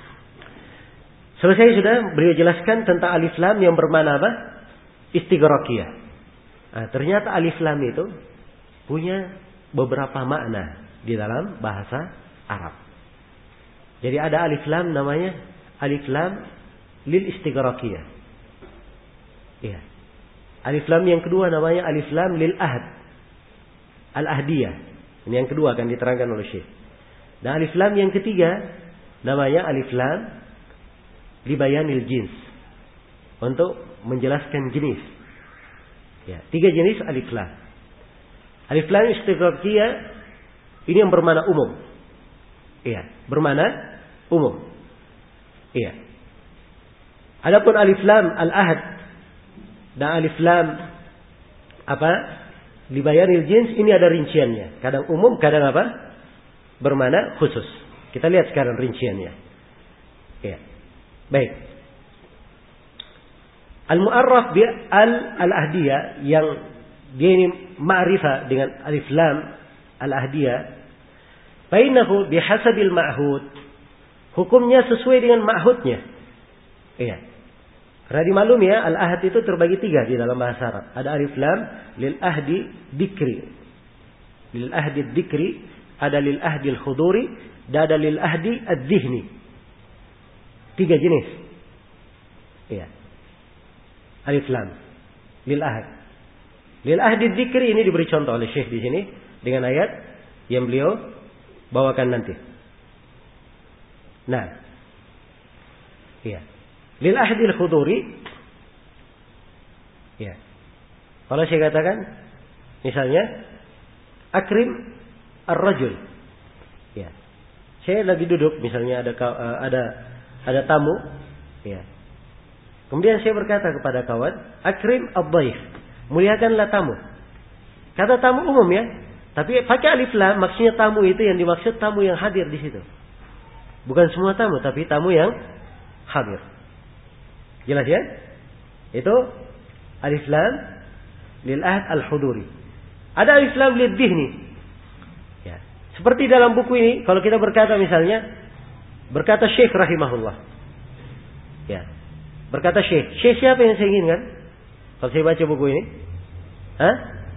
Selesai sudah beliau jelaskan tentang alif lam yang bermakna apa? Istighraqiyah. Nah, ternyata alif lam itu punya beberapa makna di dalam bahasa Arab. Jadi ada alif lam namanya alif lam lil istighraqiyah. Iya. Alif lam yang kedua namanya alif lam lil ahd. Al-ahdiyah. Ini yang kedua akan diterangkan oleh Syekh. Dan alif lam yang ketiga namanya alif lam li bayanil jins. Untuk menjelaskan jenis. Ya, tiga jenis alif lam. Alif lam istighraqiyah ini yang bermakna umum. Iya, bermakna umum. Iya. Adapun alif lam al-ahad dan alif lam apa? Li bayanil jins, ini ada rinciannya. Kadang umum, kadang apa? Bermakna khusus. Kita lihat sekarang rinciannya. Ya. Baik. Al-mu'arraf bi al-ahdiyah yang dia ini ma'rifah dengan alif lam al-ahdiyah. Bainahu bihasabil ma'hud. Hukumnya sesuai dengan ma'hudnya. Iya. Karena dimaklumi ya, al-ahd itu terbagi tiga di dalam bahasa Arab. Ada alif lam lil ahdi dikri. Lil ahdi dikri, ada lil ahdi al-khuduri, dan ada lil ahdi ad-dhihni. Tiga jenis. Iya. Alif lam lil ahd. Lil ahdi dzikri ini diberi contoh oleh Syekh di sini dengan ayat yang beliau bawakan nanti. Nah. Iya. Lil ahdi al-khuduri. Iya. Kalau saya katakan misalnya akrim ar-rajul. Ya. Saya lagi duduk misalnya ada ada ada tamu, ya. Kemudian saya berkata kepada kawan, akrim ad-dhaif, muliakanlah tamu. Kata tamu umum ya, tapi pakai alif lam maksudnya tamu itu yang dimaksud tamu yang hadir di situ. Bukan semua tamu, tapi tamu yang hadir. Jelas ya? Itu alif lam lil ahd al-huduri. Ada alif lam lil dhihni. Ya. Seperti dalam buku ini, kalau kita berkata misalnya, berkata Syekh rahimahullah. Ya. Berkata Syekh. Syekh siapa yang saya inginkan? Kalau saya baca buku ini. Hah?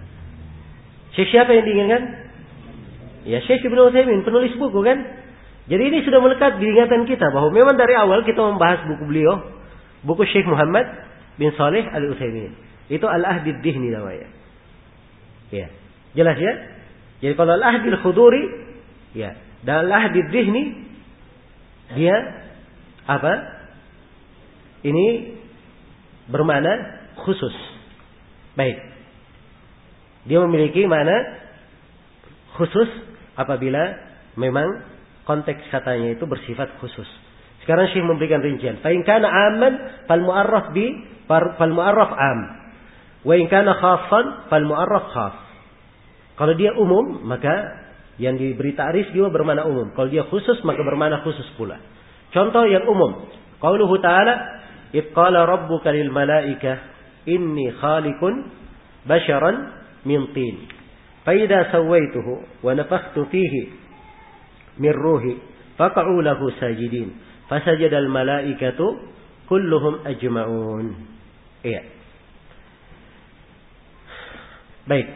Syekh siapa yang diinginkan? Ya Syekh Ibnu Utsaimin, penulis buku kan? Jadi ini sudah melekat di ingatan kita bahwa memang dari awal kita membahas buku beliau. Buku Syekh Muhammad bin Saleh Al-Utsaimin. Itu Al-Ahd ad-Dhihni namanya. Ya. Jelas ya? Jadi kalau Al-Ahd al-Khuduri, ya, dan Al-Ahd ad-Dhihni dia apa? Ini bermakna khusus. Baik. Dia memiliki makna khusus apabila memang konteks katanya itu bersifat khusus. Sekarang Syekh memberikan rincian. Fa in kana 'amman fal mu'arraf bi fal mu'arraf 'am. Wa in kana khassan fal mu'arraf khass. Kalau dia umum maka yang diberi ta'rif dia bermakna umum. Kalau dia khusus maka bermakna khusus pula. Contoh yang umum. Qauluhu ta'ala إذ قال ربك للملائكة إني خالق بشرا من طين فإذا سويته ونفخت فيه من روحي فقعوا له ساجدين فسجد الملائكة كلهم أجمعون. Iya. Baik.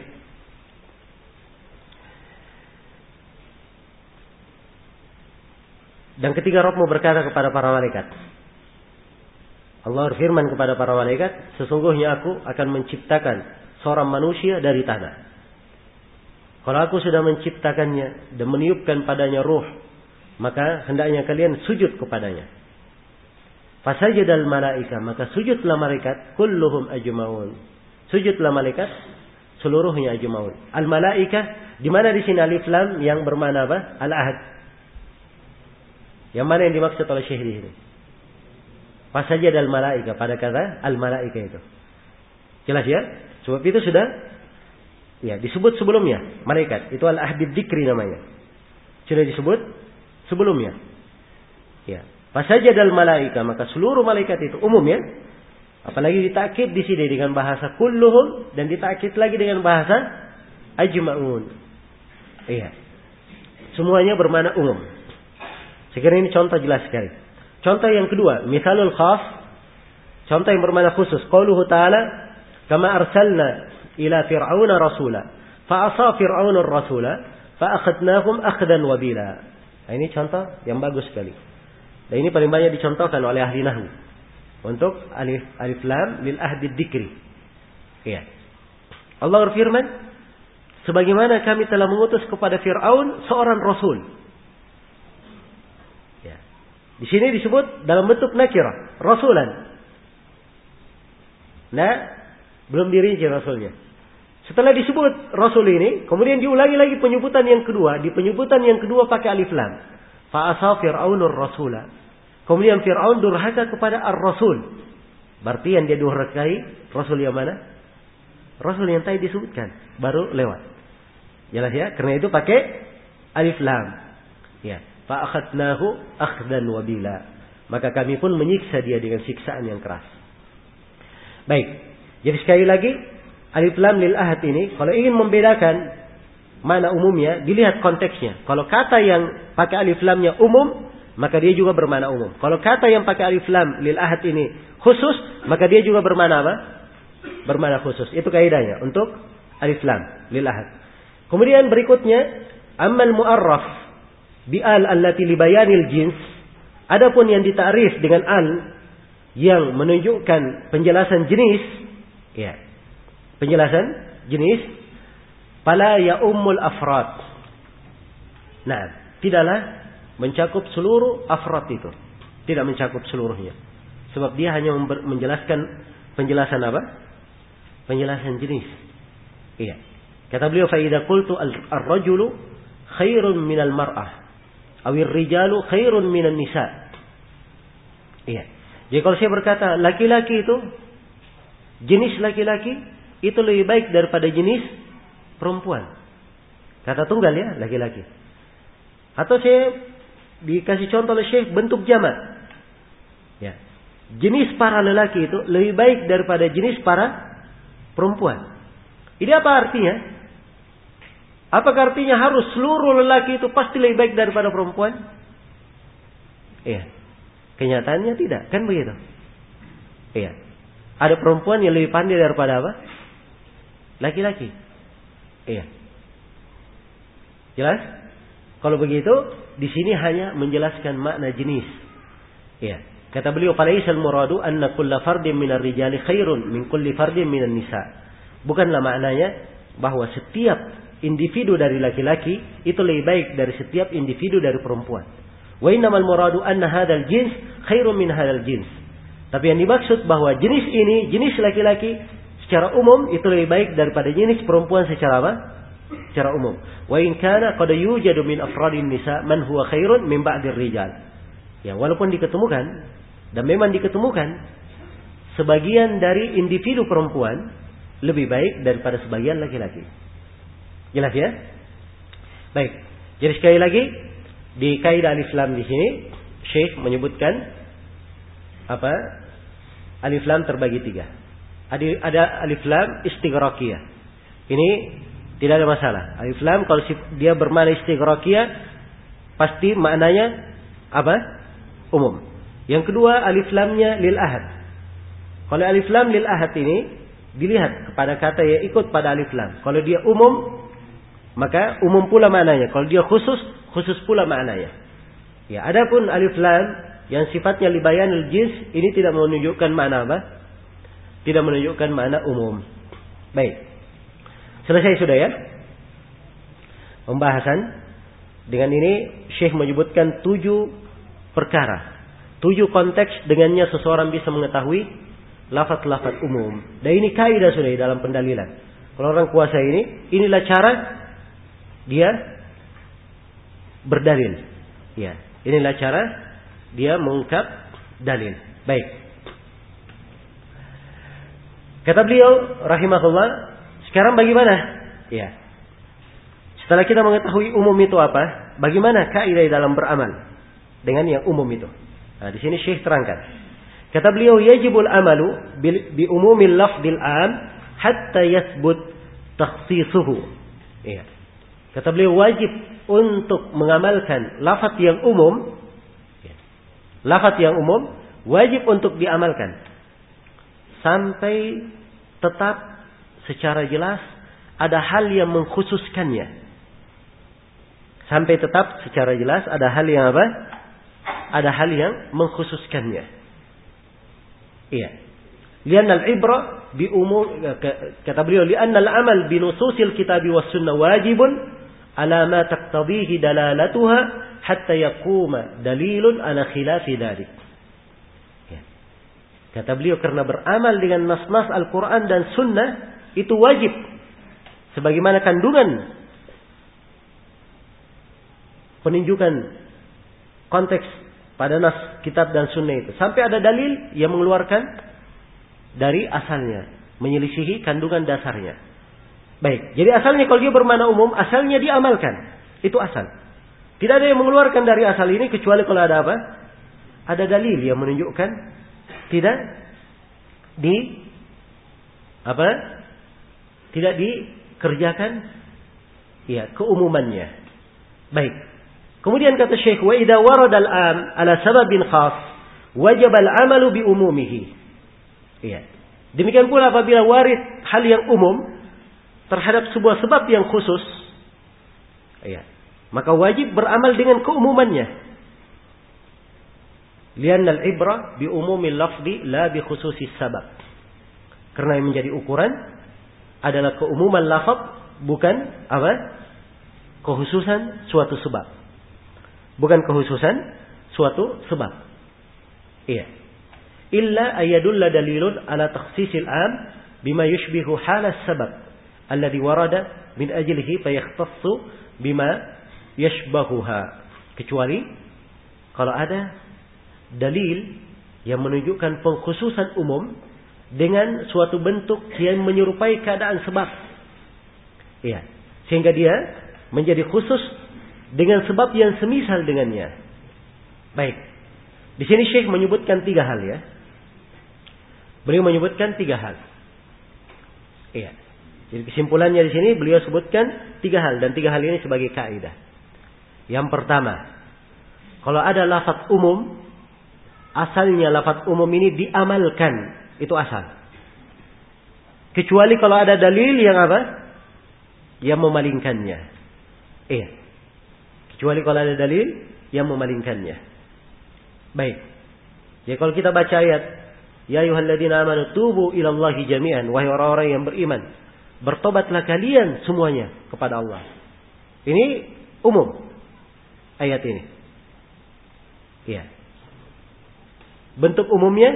Dan ketika Rabb berkata kepada para malaikat, Allah berfirman kepada para malaikat, sesungguhnya aku akan menciptakan seorang manusia dari tanah. Kalau aku sudah menciptakannya dan meniupkan padanya ruh, maka hendaknya kalian sujud kepadanya. Fasajadal malaika, maka sujudlah malaikat, kulluhum ajmaun. Sujudlah malaikat seluruhnya ajmaun. Al malaika, di mana di sini alif lam yang bermakna apa? Al ahad. Yang mana yang dimaksud oleh Syekh di sini? Fasajadal malaika, pada kata al malaika itu. Jelas ya? Sebab itu sudah ya disebut sebelumnya malaikat. Itu al ahd dzikri namanya. Sudah disebut sebelumnya. Ya. Fasajadal malaika, maka seluruh malaikat itu umum ya. Apalagi ditakkid di sini dengan bahasa kulluhum dan ditakkid lagi dengan bahasa ajmaun. Iya. Semuanya bermakna umum. Sekiranya ini contoh jelas sekali. Contoh yang kedua, misalul khas, contoh yang bermakna khusus. Qauluhu ta'ala, kama arsalna ila fir'auna rasula, fa asa fir'aunur rasula, fa akhadnahum akhdan wabila. Nah, ini contoh yang bagus sekali. Dan ini paling banyak dicontohkan oleh ahli nahwu untuk alif alif lam lil ahdi dzikri. Iya. Allah berfirman, sebagaimana kami telah mengutus kepada Fir'aun seorang rasul. Di sini disebut dalam bentuk nakirah, rasulan. Nah, belum dirinci rasulnya. Setelah disebut rasul ini, kemudian diulangi lagi penyebutan yang kedua. Di penyebutan yang kedua pakai alif lam. Fa'asa fir'aunur rasula. Kemudian Fir'aun durhaka kepada ar-rasul. Berarti yang dia durhakai rasul yang mana? Rasul yang tadi disebutkan, baru lewat. Jelas ya? Karena itu pakai alif lam. Ya. fa akhadnahu akhdan wabila. Maka kami pun menyiksa dia dengan siksaan yang keras. Baik. Jadi sekali lagi, alif lam lil ahad ini kalau ingin membedakan mana umumnya, dilihat konteksnya. Kalau kata yang pakai alif lamnya umum, maka dia juga bermakna umum. Kalau kata yang pakai alif lam lil ahad ini khusus, maka dia juga bermakna apa? Bermakna khusus. Itu kaidahnya untuk alif lam lil ahad. Kemudian berikutnya, ammal mu'arraf bi al allati li bayanil jins. Adapun yang ditakrif dengan al yang menunjukkan penjelasan jenis, ya. Penjelasan jenis, fala ya ummul afrad. Nah, tidaklah mencakup seluruh afrad itu. Tidak mencakup seluruhnya. Sebab dia hanya menjelaskan penjelasan apa? Penjelasan jenis. Iya. Kata beliau, fa idza qultu ar-rajulu khairun minal mar'ah aw ar-rijalu khairun minan nisa. Iya. Jadi kalau saya berkata laki-laki itu, jenis laki-laki itu lebih baik daripada jenis perempuan. Kata tunggal ya, laki-laki. Atau saya dikasih contoh oleh Syekh bentuk jamak. Ya. Jenis para lelaki itu lebih baik daripada jenis para perempuan. Ini apa artinya? Apakah artinya harus seluruh lelaki itu pasti lebih baik daripada perempuan? Iya. Kenyataannya tidak, kan begitu? Iya. Ada perempuan yang lebih pandai daripada apa? Laki-laki. Iya. Jelas? Kalau begitu, di sini hanya menjelaskan makna jenis. Iya. Kata beliau, "Falaisal muradu anna kulla fardin minar rijali khairun min kulli fardin minan nisa." Bukanlah maknanya bahwa setiap individu dari laki-laki itu lebih baik dari setiap individu dari perempuan. Wa innamal muradu anna hadzal jins khairun min hadzal jins. Tapi yang dimaksud bahwa jenis ini, jenis laki-laki secara umum itu lebih baik daripada jenis perempuan secara apa? Secara umum. Wa in kana qad yujadu min afradin nisa man huwa khairun min ba'dir rijal. Ya, walaupun diketemukan dan memang diketemukan sebagian dari individu perempuan lebih baik daripada sebagian laki-laki. Jelas ya? Baik. Jadi sekali lagi di kaidah alif lam di sini Syekh menyebutkan apa? Alif lam terbagi tiga. Ada, ada alif lam istighraqiyah. Ini tidak ada masalah. Alif lam kalau dia bermakna istighraqiyah pasti maknanya apa? Umum. Yang kedua alif lamnya lil ahad. Kalau alif lam lil ahad ini dilihat kepada kata yang ikut pada alif lam. Kalau dia umum, maka umum pula maknanya. Kalau dia khusus, khusus pula maknanya. Ya, adapun alif lam yang sifatnya li bayanil jins ini tidak menunjukkan makna apa? Tidak menunjukkan makna umum. Baik. Selesai sudah ya? Pembahasan. Dengan ini Syekh menyebutkan tujuh perkara. Tujuh konteks dengannya seseorang bisa mengetahui lafaz-lafaz umum. Dan ini kaidah sudah dalam pendalilan. Kalau orang kuasa ini, inilah cara dia berdalil. Ya, inilah cara dia mengungkap dalil. Baik. Kata beliau rahimahullah, sekarang bagaimana? Ya. Setelah kita mengetahui umum itu apa, bagaimana kaidah dalam beramal dengan yang umum itu? Nah, di sini Syekh terangkan. Kata beliau, yajibul amalu bi umumil lafdil am hatta yathbut takhsisuhu. Iya. Kata beliau wajib untuk mengamalkan lafaz yang umum. Lafaz yang umum wajib untuk diamalkan sampai tetap secara jelas ada hal yang mengkhususkannya. Sampai tetap secara jelas ada hal yang apa? Ada hal yang mengkhususkannya. Iya. Lianna al-ibra bi umum, kata beliau, lianna al-amal bi nususil kitab was sunnah wajibun ala ma taqtadihi dalalatuha hatta yaquma dalilun ala khilafi dzalik. Ya. Kata beliau, karena beramal dengan nas-nas Al-Qur'an dan sunnah itu wajib sebagaimana kandungan penunjukan konteks pada nas kitab dan sunnah itu. Sampai ada dalil yang mengeluarkan dari asalnya. Menyelisihi kandungan dasarnya. Baik. Jadi asalnya kalau dia bermakna umum, asalnya diamalkan. Itu asal. Tidak ada yang mengeluarkan dari asal ini kecuali kalau ada apa? Ada dalil yang menunjukkan tidak di apa? Tidak dikerjakan ya keumumannya. Baik. Kemudian kata Syekh, wa idza warada al-am ala sababin khas wajib al-amalu bi umumihi. Iya. Demikian pula apabila warid hal yang umum terhadap sebuah sebab yang khusus, iya, maka wajib beramal dengan keumumannya. Lianna al-ibra bi umumil lafzi la bi khususis sabab. Karena yang menjadi ukuran adalah keumuman lafaz, bukan apa? Kekhususan suatu sebab. Bukan kekhususan suatu sebab. Iya. Illa ayadulla dalilun ala takhsisil am bima yushbihu halas sabab alladhi warada min ajlihi fayakhtassu bima yashbahuha. Kecuali kalau ada dalil yang menunjukkan pengkhususan umum dengan suatu bentuk yang menyerupai keadaan sebab. Iya. Sehingga dia menjadi khusus dengan sebab yang semisal dengannya. Baik. Di sini Syekh menyebutkan tiga hal ya. Beliau menyebutkan tiga hal. Iya. Jadi kesimpulannya di sini beliau sebutkan tiga hal dan tiga hal ini sebagai kaidah. Yang pertama, kalau ada lafaz umum, asalnya lafaz umum ini diamalkan, itu asal. Kecuali kalau ada dalil yang apa? Yang memalingkannya. Iya. Kecuali kalau ada dalil yang memalingkannya. Baik. Jadi kalau kita baca ayat, ya ayyuhalladzina amanu tubu ilallahi jami'an, wahai orang-orang yang beriman, bertobatlah kalian semuanya kepada Allah. Ini umum ayat ini. Iya. Bentuk umumnya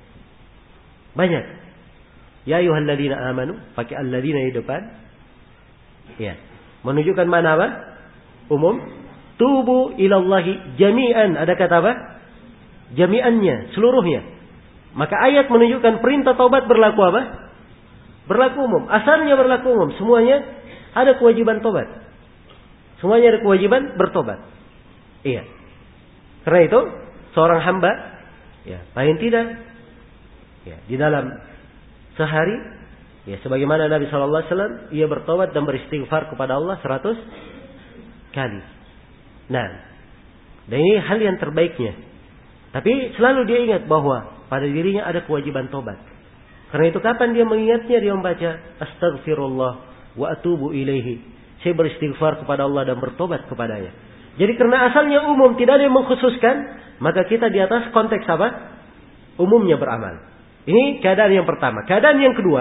banyak. Ya ayyuhalladzina amanu, pakai alladzina di depan. Iya. Menunjukkan mana apa? Umum. Tubu ilallahi jami'an. Ada kata apa? Jami'annya, seluruhnya. Maka ayat menunjukkan perintah taubat berlaku apa? Berlaku umum. Asalnya berlaku umum. Semuanya ada kewajiban taubat. Semuanya ada kewajiban bertobat. Iya. Karena itu seorang hamba, ya, paling tidak, ya, di dalam sehari, ya, sebagaimana Nabi Shallallahu Alaihi Wasallam, ia bertobat dan beristighfar kepada Allah seratus kali. Nah, dan ini hal yang terbaiknya. Tapi selalu dia ingat bahwa pada dirinya ada kewajiban tobat. Karena itu kapan dia mengingatnya, dia membaca astaghfirullah wa atubu ilaihi. Saya beristighfar kepada Allah dan bertobat kepadanya. Jadi karena asalnya umum, tidak ada yang mengkhususkan, maka kita di atas konteks apa? Umumnya beramal. Ini keadaan yang pertama. Keadaan yang kedua,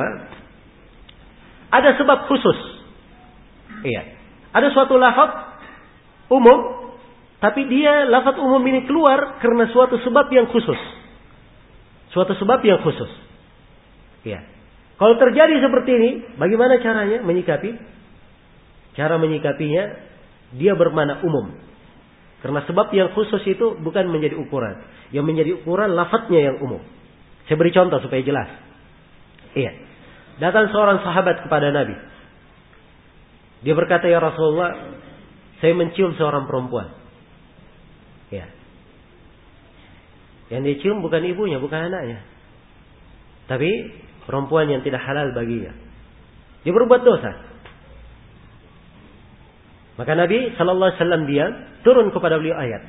ada sebab khusus. Iya. Ada suatu lafaz umum, tapi dia lafaz umum ini keluar karena suatu sebab yang khusus. Suatu sebab yang khusus. Ya. Kalau terjadi seperti ini, bagaimana caranya menyikapi? Cara menyikapinya, dia bermakna umum. Karena sebab yang khusus itu bukan menjadi ukuran. Yang menjadi ukuran lafaznya yang umum. Saya beri contoh supaya jelas. Iya. Datang seorang sahabat kepada Nabi. Dia berkata, ya Rasulullah, saya mencium seorang perempuan. Ya. Yang dicium bukan ibunya, bukan anaknya. Tapi perempuan yang tidak halal baginya. Dia berbuat dosa. Maka Nabi Sallallahu Alaihi Wasallam dia turun kepada beliau ayat.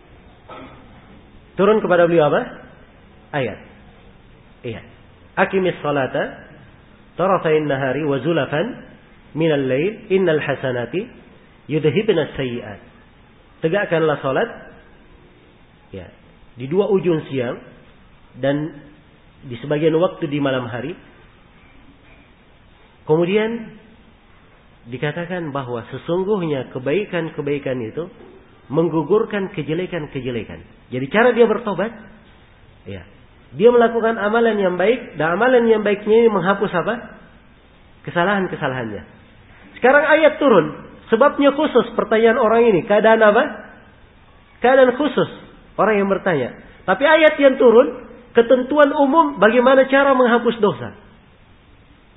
Turun kepada beliau apa? Ayat. Iya. Aqimis salata tarafain nahari wa zulafan minal lail innal hasanati yudhibna sayyi'at. Tegakkanlah salat, ya, di dua ujung siang dan di sebagian waktu di malam hari. Kemudian dikatakan bahwa sesungguhnya kebaikan-kebaikan itu menggugurkan kejelekan-kejelekan. Jadi cara dia bertobat, ya, dia melakukan amalan yang baik, dan amalan yang baiknya ini menghapus apa? Kesalahan-kesalahannya. Sekarang ayat turun, sebabnya khusus pertanyaan orang ini. Keadaan apa? Keadaan khusus orang yang bertanya. Tapi ayat yang turun, ketentuan umum bagaimana cara menghapus dosa.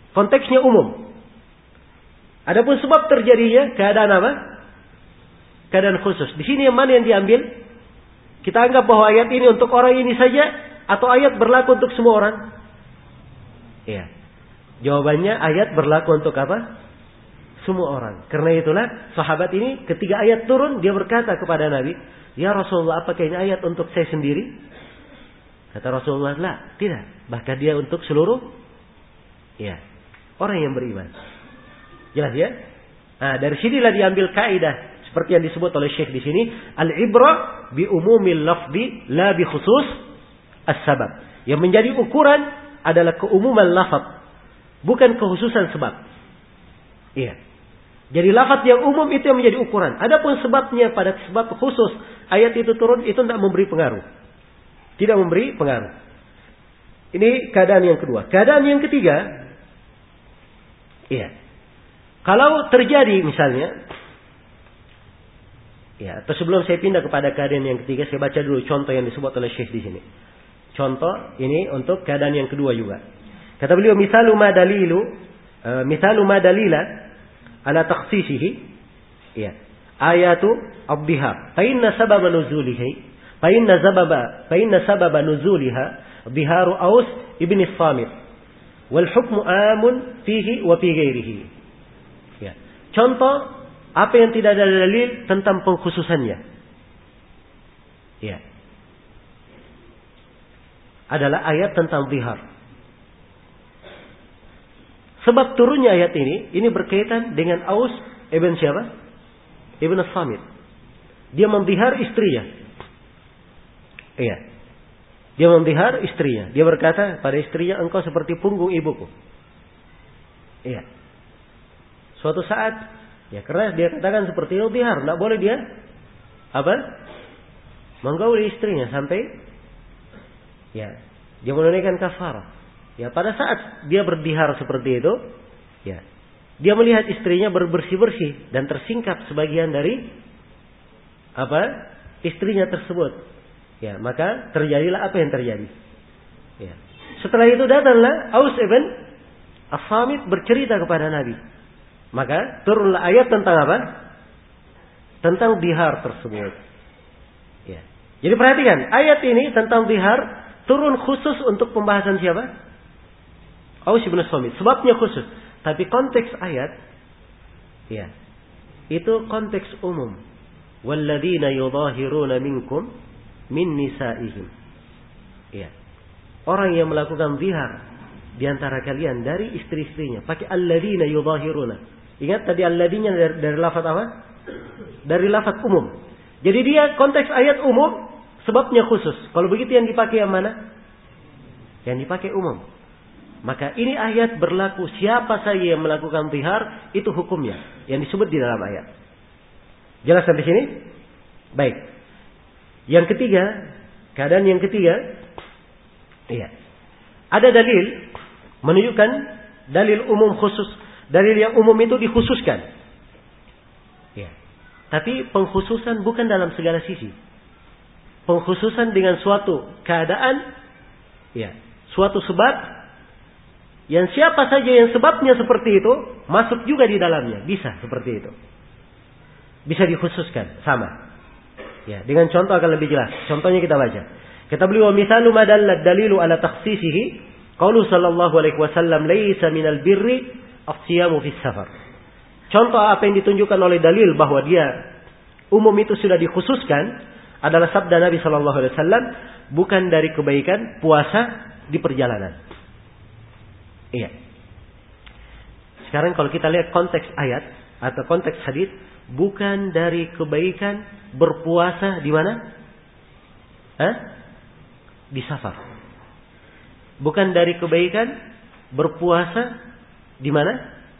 Konteksnya umum. Adapun sebab terjadinya keadaan apa? keadaan khusus. Di sini yang mana yang diambil? Kita anggap bahwa ayat ini untuk orang ini saja atau ayat berlaku untuk semua orang? Iya. Jawabannya ayat berlaku untuk apa? Semua orang. Karena itulah sahabat ini ketika ayat turun dia berkata kepada Nabi, "Ya Rasulullah, apakah ini ayat untuk saya sendiri?" Kata Rasulullah, "La, tidak. Bahkan dia untuk seluruh ya, orang yang beriman." Jelas ya? Nah, dari sinilah diambil kaidah seperti yang disebut oleh Syekh di sini, al-ibra bi umumil lafzi la bi khusus as-sabab. Yang menjadi ukuran adalah keumuman lafaz, bukan kekhususan sebab. Iya. Jadi lafaz yang umum itu yang menjadi ukuran. Adapun sebabnya pada sebab khusus ayat itu turun itu tidak memberi pengaruh. Tidak memberi pengaruh. Ini keadaan yang kedua. Keadaan yang ketiga, iya. Kalau terjadi misalnya, ya, atau sebelum saya pindah kepada keadaan yang ketiga, saya baca dulu contoh yang disebut oleh Syekh di sini. Contoh ini untuk keadaan yang kedua juga. Kata beliau, misalu ma dalilu, uh, misalu ma dalila ala takhsisihi, ya, ayatu ad-dhihar. Fa inna sababa nuzulihi, fa inna sababa, fa inna sababa nuzuliha dhiharu Aus ibn Samit. Wal hukmu amun fihi wa fi ghairihi. Ya. Contoh apa yang tidak ada dalil tentang pengkhususannya. Ya. Adalah ayat tentang dhihar. Sebab turunnya ayat ini, ini berkaitan dengan Aus ibn siapa? Ibn Samit. Dia mendhihar istrinya. Iya. Dia mendhihar istrinya. Dia berkata pada istrinya, "Engkau seperti punggung ibuku." Iya. Suatu saat, ya karena dia katakan seperti itu dhihar, tidak boleh dia apa? Menggauli istrinya sampai ya dia menunaikan kafarah. Ya, pada saat dia berdihar seperti itu, ya, dia melihat istrinya berbersih-bersih dan tersingkap sebagian dari apa? Istrinya tersebut. Ya, maka terjadilah apa yang terjadi. Ya. Setelah itu datanglah Aus ibn As-Samit bercerita kepada Nabi. Maka turunlah ayat tentang apa? Tentang dhihar tersebut. Ya. Jadi perhatikan, ayat ini tentang dhihar turun khusus untuk pembahasan siapa? Aus ibn Samit. Sebabnya khusus. Tapi konteks ayat, ya, itu konteks umum. Walladzina yudhahiruna minkum min nisa'ihim. Ya. Orang yang melakukan zihar di antara kalian dari istri-istrinya. Pakai alladzina yudhahiruna. Ingat tadi alladzina dari, dari lafaz apa? Dari lafaz umum. Jadi dia konteks ayat umum, sebabnya khusus. Kalau begitu yang dipakai yang mana? Yang dipakai umum. Maka ini ayat berlaku siapa saja yang melakukan zihar, itu hukumnya yang disebut di dalam ayat. Jelas sampai sini? Baik. Yang ketiga, keadaan yang ketiga, iya. Ada dalil menunjukkan dalil umum khusus. Dalil yang umum itu dikhususkan. Ya. Tapi pengkhususan bukan dalam segala sisi. Pengkhususan dengan suatu keadaan, ya, suatu sebab. Yang siapa saja yang sebabnya seperti itu masuk juga di dalamnya, bisa seperti itu, bisa dikhususkan sama. Ya, dengan contoh akan lebih jelas. Contohnya kita baca. Kata beliau, misalu ma dallad dalilu ala takhsisihi, qaulu sallallahu alaihi wasallam, laisa minal birri as-siyamu fis safar. Contoh apa yang ditunjukkan oleh dalil bahwa dia umum itu sudah dikhususkan adalah sabda Nabi sallallahu alaihi wasallam, bukan dari kebaikan puasa di perjalanan. Iya. Sekarang kalau kita lihat konteks ayat atau konteks hadis, bukan dari kebaikan berpuasa di mana? Hah? Di safar. Bukan dari kebaikan berpuasa di mana?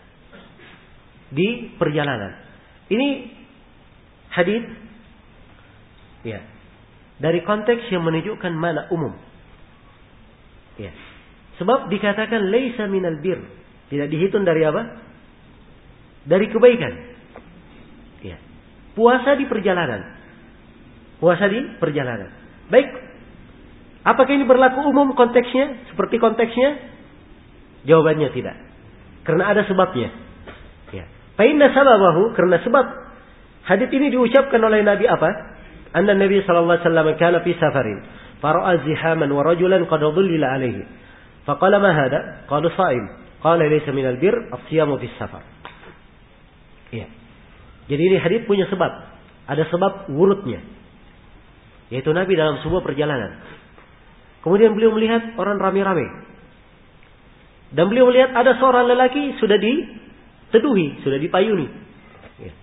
Di perjalanan. Ini hadis, ya, dari konteks yang menunjukkan mana umum. Ya. Sebab dikatakan laisa minal bir, tidak dihitung dari apa? Dari kebaikan. Ya. Puasa di perjalanan. Puasa di perjalanan. Baik. Apakah ini berlaku umum konteksnya? Seperti konteksnya? Jawabannya tidak. Karena ada sebabnya. Ya. Fa inna sababahu, karena sebab Hadits ini diucapkan oleh Nabi apa? Anna Nabi sallallahu alaihi wasallam kana fi safarin fara'a zihaman wa rajulan qad dhullila alaihi. Faqala ma hada? Qala sha'im. Qala laysa min al-birr as-siyamu fi safar. Iya. Jadi ini hadits punya sebab. Ada sebab wurudnya. Yaitu Nabi dalam sebuah perjalanan. Kemudian beliau melihat orang rame-rame. Dan beliau melihat ada seorang lelaki sudah diteduhi, sudah dipayuni. Ya.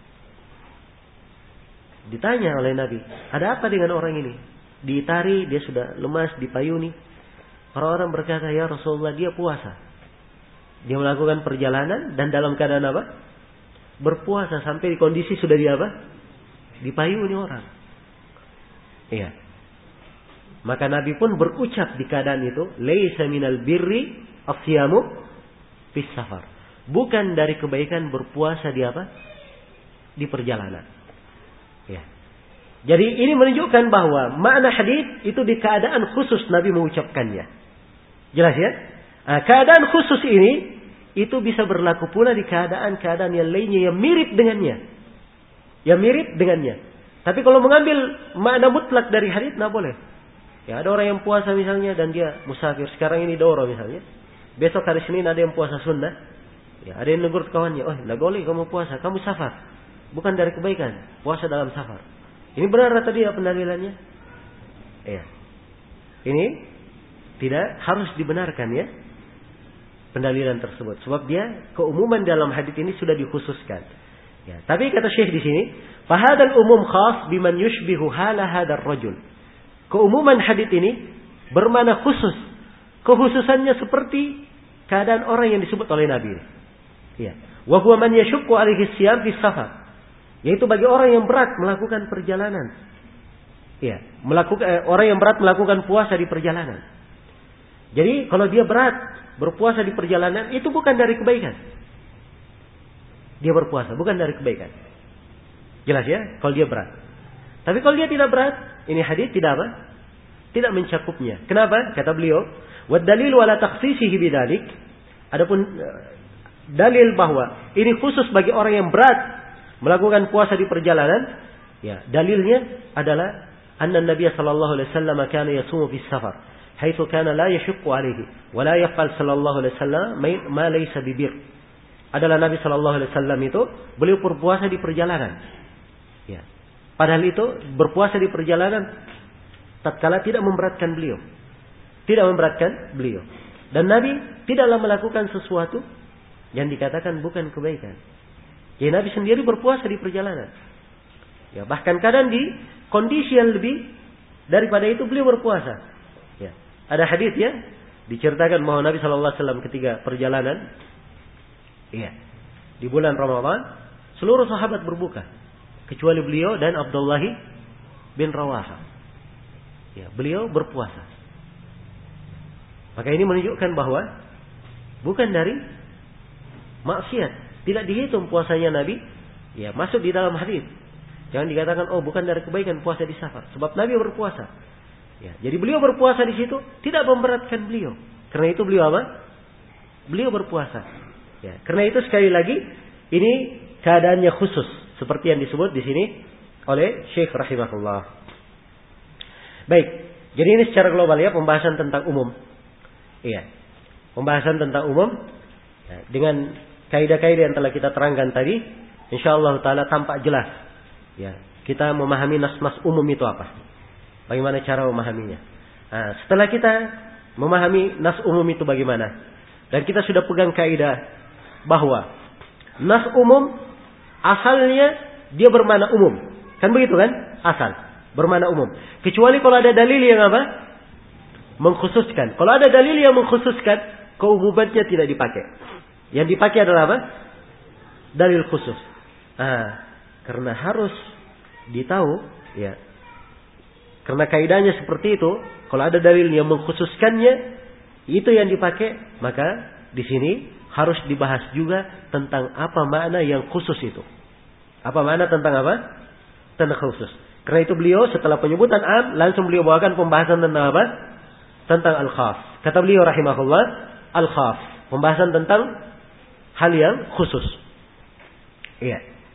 Ditanya oleh Nabi, ada apa dengan orang ini? Diitari, dia sudah lemas, dipayuni. Orang-orang berkata, ya Rasulullah, dia puasa. Dia melakukan perjalanan dan dalam keadaan apa? Berpuasa sampai di kondisi sudah di apa? Dipayuni orang. Iya. Maka Nabi pun berucap di keadaan itu, laisa minal birri as-siyamu fis safar. Bukan dari kebaikan berpuasa di apa? Di perjalanan. Ya. Jadi ini menunjukkan bahwa makna hadis itu di keadaan khusus Nabi mengucapkannya. Jelas ya? Nah, keadaan khusus ini itu bisa berlaku pula di keadaan-keadaan yang lainnya yang mirip dengannya. Yang mirip dengannya. Tapi kalau mengambil makna mutlak dari hadis, tidak boleh. Ya, ada orang yang puasa misalnya dan dia musafir. Sekarang ini doro misalnya. Besok hari Senin ada yang puasa sunnah. Ya, ada yang negur kawannya, oh tidak boleh kamu puasa, kamu safar. Bukan dari kebaikan, puasa dalam safar. Ini benar tadi ya pendalilannya? Ya. Ini tidak harus dibenarkan ya pendalilan tersebut. Sebab dia keumuman dalam hadis ini sudah dikhususkan. Ya, tapi kata Syekh di sini, fahadal umum khas biman yushbihu hala hadar rajul. Keumuman hadis ini bermakna khusus. Kekhususannya seperti keadaan orang yang disebut oleh Nabi. Ya. Wa huwa man yashukku alaihi siyam fi safar. Yaitu bagi orang yang berat melakukan perjalanan. Ya, melakukan eh, orang yang berat melakukan puasa di perjalanan. Jadi kalau dia berat berpuasa di perjalanan itu bukan dari kebaikan. Dia berpuasa bukan dari kebaikan. Jelas ya? Kalau dia berat. Tapi kalau dia tidak berat, ini hadis tidak apa? Tidak mencakupnya. Kenapa? Kata beliau, wa dalil wala takhsisihi bidzalik. Adapun dalil bahwa ini khusus bagi orang yang berat melakukan puasa di perjalanan, ya, dalilnya adalah anna Nabi sallallahu alaihi wasallam kana yasumu fi safar, haitsu kana la yashqu alaihi wa la yaqal sallallahu alaihi wasallam ma laysa bibir. Adalah Nabi sallallahu alaihi wasallam itu beliau berpuasa di perjalanan. Ya. Padahal itu berpuasa di perjalanan tatkala tidak memberatkan beliau. Tidak memberatkan beliau. Dan Nabi tidaklah melakukan sesuatu yang dikatakan bukan kebaikan. Ya, Nabi sendiri berpuasa di perjalanan. Ya, bahkan kadang di kondisi yang lebih daripada itu beliau berpuasa. Ya. Ada hadis ya diceritakan bahwa Nabi sallallahu alaihi wasallam ketika perjalanan, iya, di bulan Ramadan, seluruh sahabat berbuka kecuali beliau dan Abdullah bin Rawaha. Ya, beliau berpuasa. Maka ini menunjukkan bahwa bukan dari maksiat. Tidak dihitung puasanya Nabi. Ya, masuk di dalam hadis. Jangan dikatakan, oh bukan dari kebaikan puasa di safar. Sebab Nabi berpuasa. Ya, jadi beliau berpuasa di situ tidak memberatkan beliau. Karena itu beliau apa? Beliau berpuasa. Ya, karena itu sekali lagi ini keadaannya khusus seperti yang disebut di sini oleh Syekh rahimahullah. Baik, jadi ini secara global ya pembahasan tentang umum. Iya, pembahasan tentang umum ya, dengan kaidah-kaidah yang telah kita terangkan tadi, insyaallah taala tampak jelas. Ya, kita memahami nas-nas umum itu apa? Bagaimana cara memahaminya? Nah, setelah kita memahami nas umum itu bagaimana? Dan kita sudah pegang kaidah bahwa nas umum asalnya dia bermakna umum. Kan begitu kan? Asal bermakna umum. Kecuali kalau ada dalil yang apa? Mengkhususkan. Kalau ada dalil yang mengkhususkan, keumumannya tidak dipakai. Yang dipakai adalah apa? Dalil khusus. Ah, karena harus ditahu, ya. Karena kaidahnya seperti itu, kalau ada dalil yang mengkhususkannya, itu yang dipakai, maka di sini harus dibahas juga tentang apa makna yang khusus itu. Apa makna tentang apa? Tentang khusus. Karena itu beliau setelah penyebutan am, langsung beliau bawakan pembahasan tentang apa? Tentang al-khas. Kata beliau rahimahullah, al-khas. Pembahasan tentang hal yang khusus. Iya.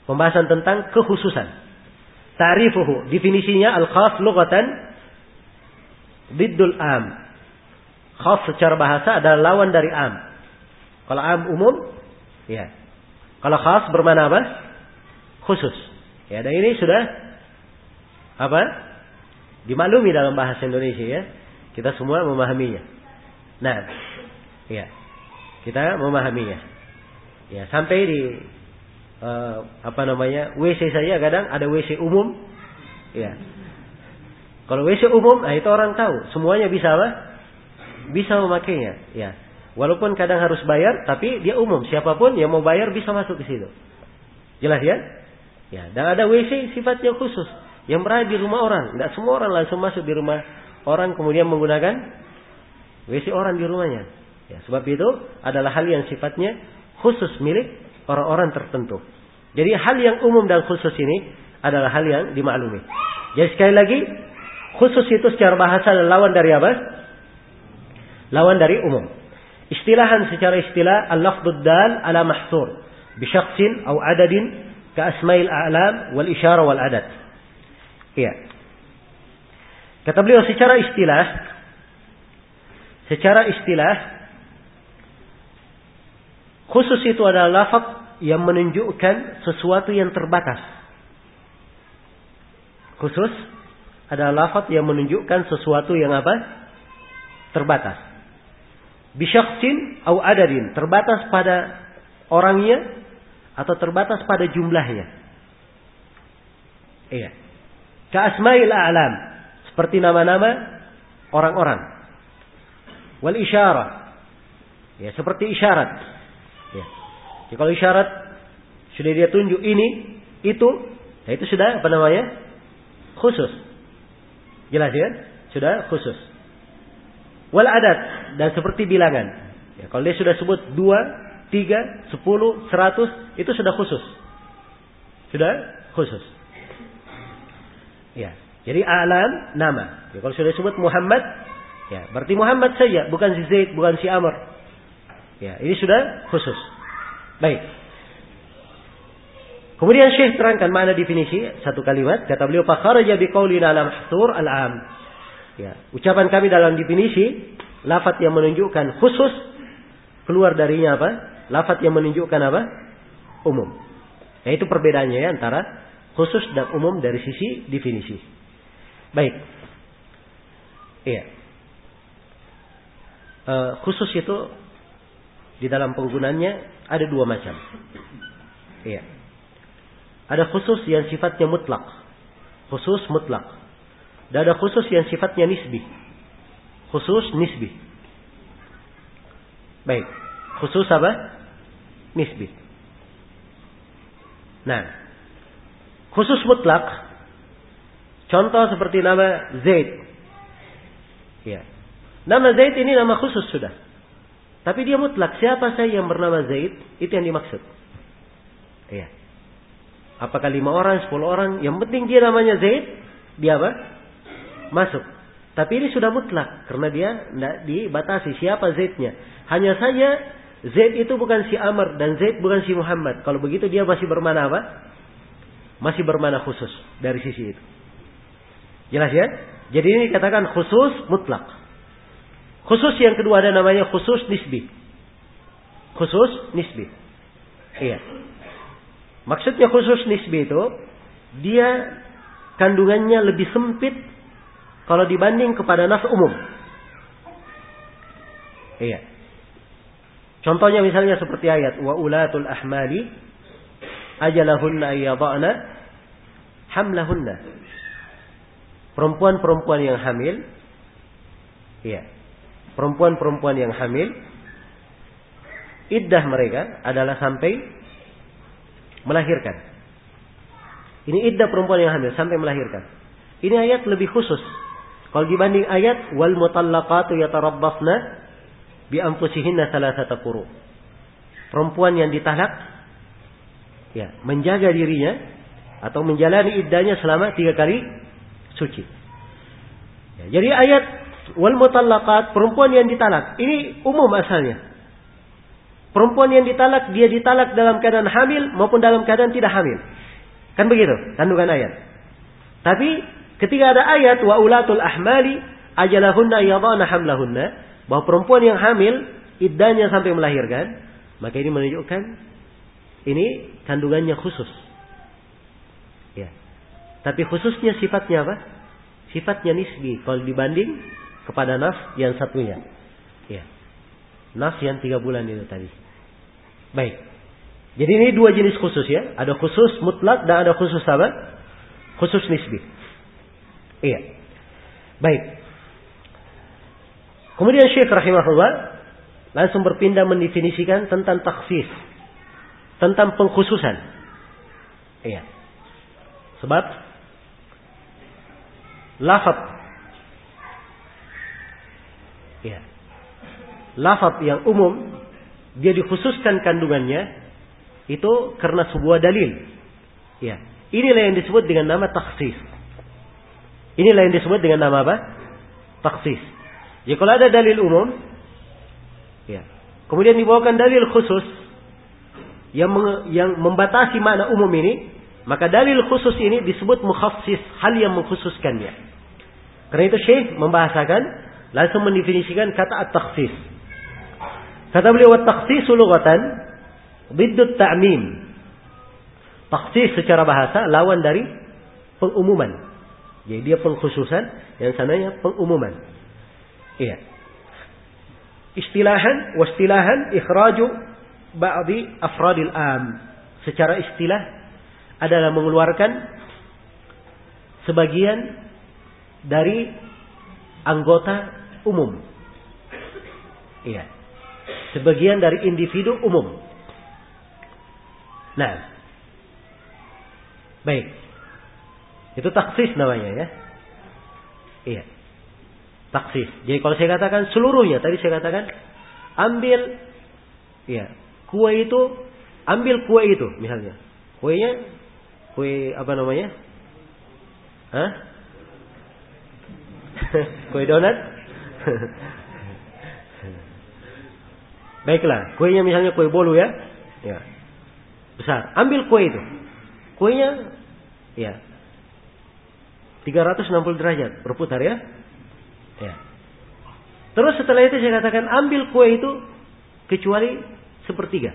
Pembahasan tentang kekhususan. Ta'rifuhu, definisinya al-khas lughatan diddul am. Khas secara bahasa adalah lawan dari am. Kalau am umum, ya. Kalau khas bermakna apa? Khusus. Ya, dan ini sudah apa? Dimaklumi dalam bahasa Indonesia ya. Kita semua memahaminya. Nah, ya. Kita memahaminya. Ya, sampai di Uh, apa namanya W C saja kadang ada W C umum, ya. Kalau W C umum, nah itu orang tahu, semuanya bisa apa? Bisa memakainya, ya. Walaupun kadang harus bayar, tapi dia umum, siapapun yang mau bayar bisa masuk ke situ. Jelas ya? Ya. Dan ada W C sifatnya khusus, yang berada di rumah orang. Tidak semua orang langsung masuk di rumah orang kemudian menggunakan W C orang di rumahnya. Ya, sebab itu adalah hal yang sifatnya khusus milik orang-orang tertentu. Jadi hal yang umum dan khusus ini adalah hal yang dimaklumi. Jadi sekali lagi, khusus itu secara bahasa adalah lawan dari apa? Lawan dari umum. Istilahan secara istilah al-lafdud dal ala mahsur bi syakhsin aw adadin ka asma'il a'lam wal isyara wal adad. Iya. Kata beliau secara istilah secara istilah khusus itu adalah lafaz yang menunjukkan sesuatu yang terbatas. Khusus adalah lafaz yang menunjukkan sesuatu yang apa? Terbatas. Bisyakhsin au adadin, terbatas pada orangnya atau terbatas pada jumlahnya. Iya. Ka asma'il a'lam, seperti nama-nama orang-orang. Wal isyarah. Ya, seperti isyarat. Ya. Jadi kalau isyarat sudah dia tunjuk ini, itu, ya itu sudah apa namanya? Khusus. Jelas ya? Sudah khusus. Wal adat, dan seperti bilangan. Ya, kalau dia sudah sebut dua, tiga, sepuluh, seratus, itu sudah khusus. Sudah khusus. Ya. Jadi alam nama. Ya, kalau sudah sebut Muhammad, ya berarti Muhammad saja, bukan si Zaid, bukan si Amr. Ya, ini sudah khusus. Baik. Kemudian Syekh terangkan makna definisi satu kalimat. Kata beliau, fakharaja biqaulina ala mahsur al-am. Ya, ucapan kami dalam definisi lafaz yang menunjukkan khusus, keluar darinya apa? Lafaz yang menunjukkan apa? Umum. Yaitu perbedaannya ya, antara khusus dan umum dari sisi definisi. Baik. Iya. Uh, khusus itu di dalam penggunaannya ada dua macam. Iya. Ada khusus yang sifatnya mutlak. Khusus mutlak. Dan ada khusus yang sifatnya nisbi. Khusus nisbi. Baik. Khusus apa? Nisbi. Nah. Khusus mutlak. Contoh seperti nama Zaid. Iya. Nama Zaid ini nama khusus sudah. Tapi dia mutlak. Siapa saya yang bernama Zaid? Itu yang dimaksud. Iya. Apakah lima orang, sepuluh orang? Yang penting dia namanya Zaid. Dia apa? Masuk. Tapi ini sudah mutlak. Karena dia tidak dibatasi siapa Zaidnya. Hanya saja Zaid itu bukan si Amr. Dan Zaid bukan si Muhammad. Kalau begitu dia masih bermana apa? Masih bermana khusus. Dari sisi itu. Jelas ya? Jadi ini dikatakan khusus mutlak. Khusus yang kedua ada namanya khusus nisbi. Khusus nisbi. Iya. Maksudnya khusus nisbi itu, dia kandungannya lebih sempit kalau dibanding kepada nas umum. Iya. Contohnya misalnya seperti ayat wa ulatul ahmali ajalahunna ayyadhana hamlahunna. Perempuan-perempuan yang hamil, iya. Perempuan-perempuan yang hamil, iddah mereka adalah sampai melahirkan. Ini iddah perempuan yang hamil sampai melahirkan. Ini ayat lebih khusus. Kalau dibanding ayat wal mutallaqatu yatarabbasna bi anfusihinna thalathata quru. Perempuan yang ditalak ya, menjaga dirinya atau menjalani iddahnya selama tiga kali suci. Ya, jadi ayat wal mutallaqat, perempuan yang ditalak, ini umum asalnya. Perempuan yang ditalak, dia ditalak dalam keadaan hamil maupun dalam keadaan tidak hamil. Kan begitu kandungan ayat. Tapi ketika ada ayat wa ulatul ahmali ajalahunna yadhana hamlahunna, bahwa perempuan yang hamil iddahnya sampai melahirkan, maka ini menunjukkan ini kandungannya khusus. Ya. Tapi khususnya sifatnya apa? Sifatnya nisbi kalau dibanding kepada nas yang satunya. Ya. Nas yang tiga bulan itu tadi. Baik. Jadi ini dua jenis khusus ya. Ada khusus mutlak dan ada khusus apa? Khusus nisbi. Iya. Baik. Kemudian Syekh rahimahullah langsung berpindah mendefinisikan tentang takhsis. Tentang pengkhususan. Iya. Sebab lafaz iya. Lafaz yang umum dia dikhususkan kandungannya itu karena sebuah dalil. Ya. Inilah yang disebut dengan nama takhsis. Inilah yang disebut dengan nama apa? Takhsis. Jadi kalau ada dalil umum, ya. Kemudian dibawakan dalil khusus yang yang membatasi makna umum ini, maka dalil khusus ini disebut mukhassis, hal yang mengkhususkannya. Karena itu Syekh membahasakan langsung mendefinisikan kata at-takhsis. Kata beliau at-takhsisu lughatan biddut ta'mim. Takhsis secara bahasa lawan dari pengumuman. Jadi dia pengkhususan, yang sananya pengumuman. Iya. Istilahan wa istilahan ikhraju ba'di afradil am. Secara istilah adalah mengeluarkan sebagian dari anggota umum. Iya. Sebagian dari individu umum. Nah, baik, itu taksis namanya ya. Iya, taksis. Jadi kalau saya katakan seluruhnya, tadi saya katakan ambil, ya, kue itu, ambil kue itu, misalnya, kuenya, kue apa namanya? Hah? Kue donat? Baiklah, kuenya misalnya kue bolu ya, ya. Besar. Ambil kue itu. Kuenya ya tiga ratus enam puluh derajat berputar ya. Ya. Terus setelah itu saya katakan ambil kue itu kecuali sepertiga.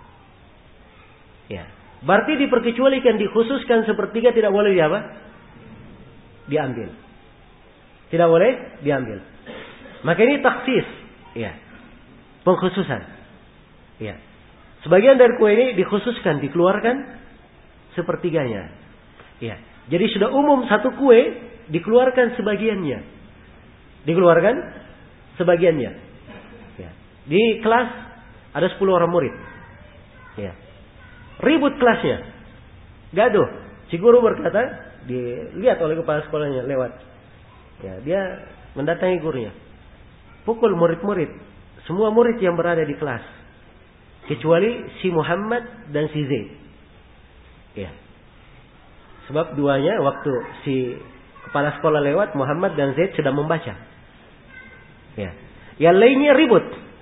Ya. Berarti diperkecualikan, dikhususkan sepertiga tidak boleh di apa? Diambil. Tidak boleh diambil. Maka ini taksis. Ya. Pengkhususan. Ya. Sebagian dari kue ini dikhususkan, dikeluarkan sepertiganya. Ya. Jadi sudah umum satu kue, dikeluarkan sebagiannya. Dikeluarkan sebagiannya. Ya. Di kelas ada sepuluh orang murid. Ya. Ribut kelasnya. Gaduh. Si guru berkata, dilihat oleh kepala sekolahnya lewat. Ya, dia mendatangi gurunya. Pukul murid-murid. Semua murid yang berada di kelas. Kecuali si Muhammad dan si Zaid. Ya. Sebab duanya waktu si kepala sekolah lewat, Muhammad dan Zaid sedang membaca. Ya. Yang lainnya ribut.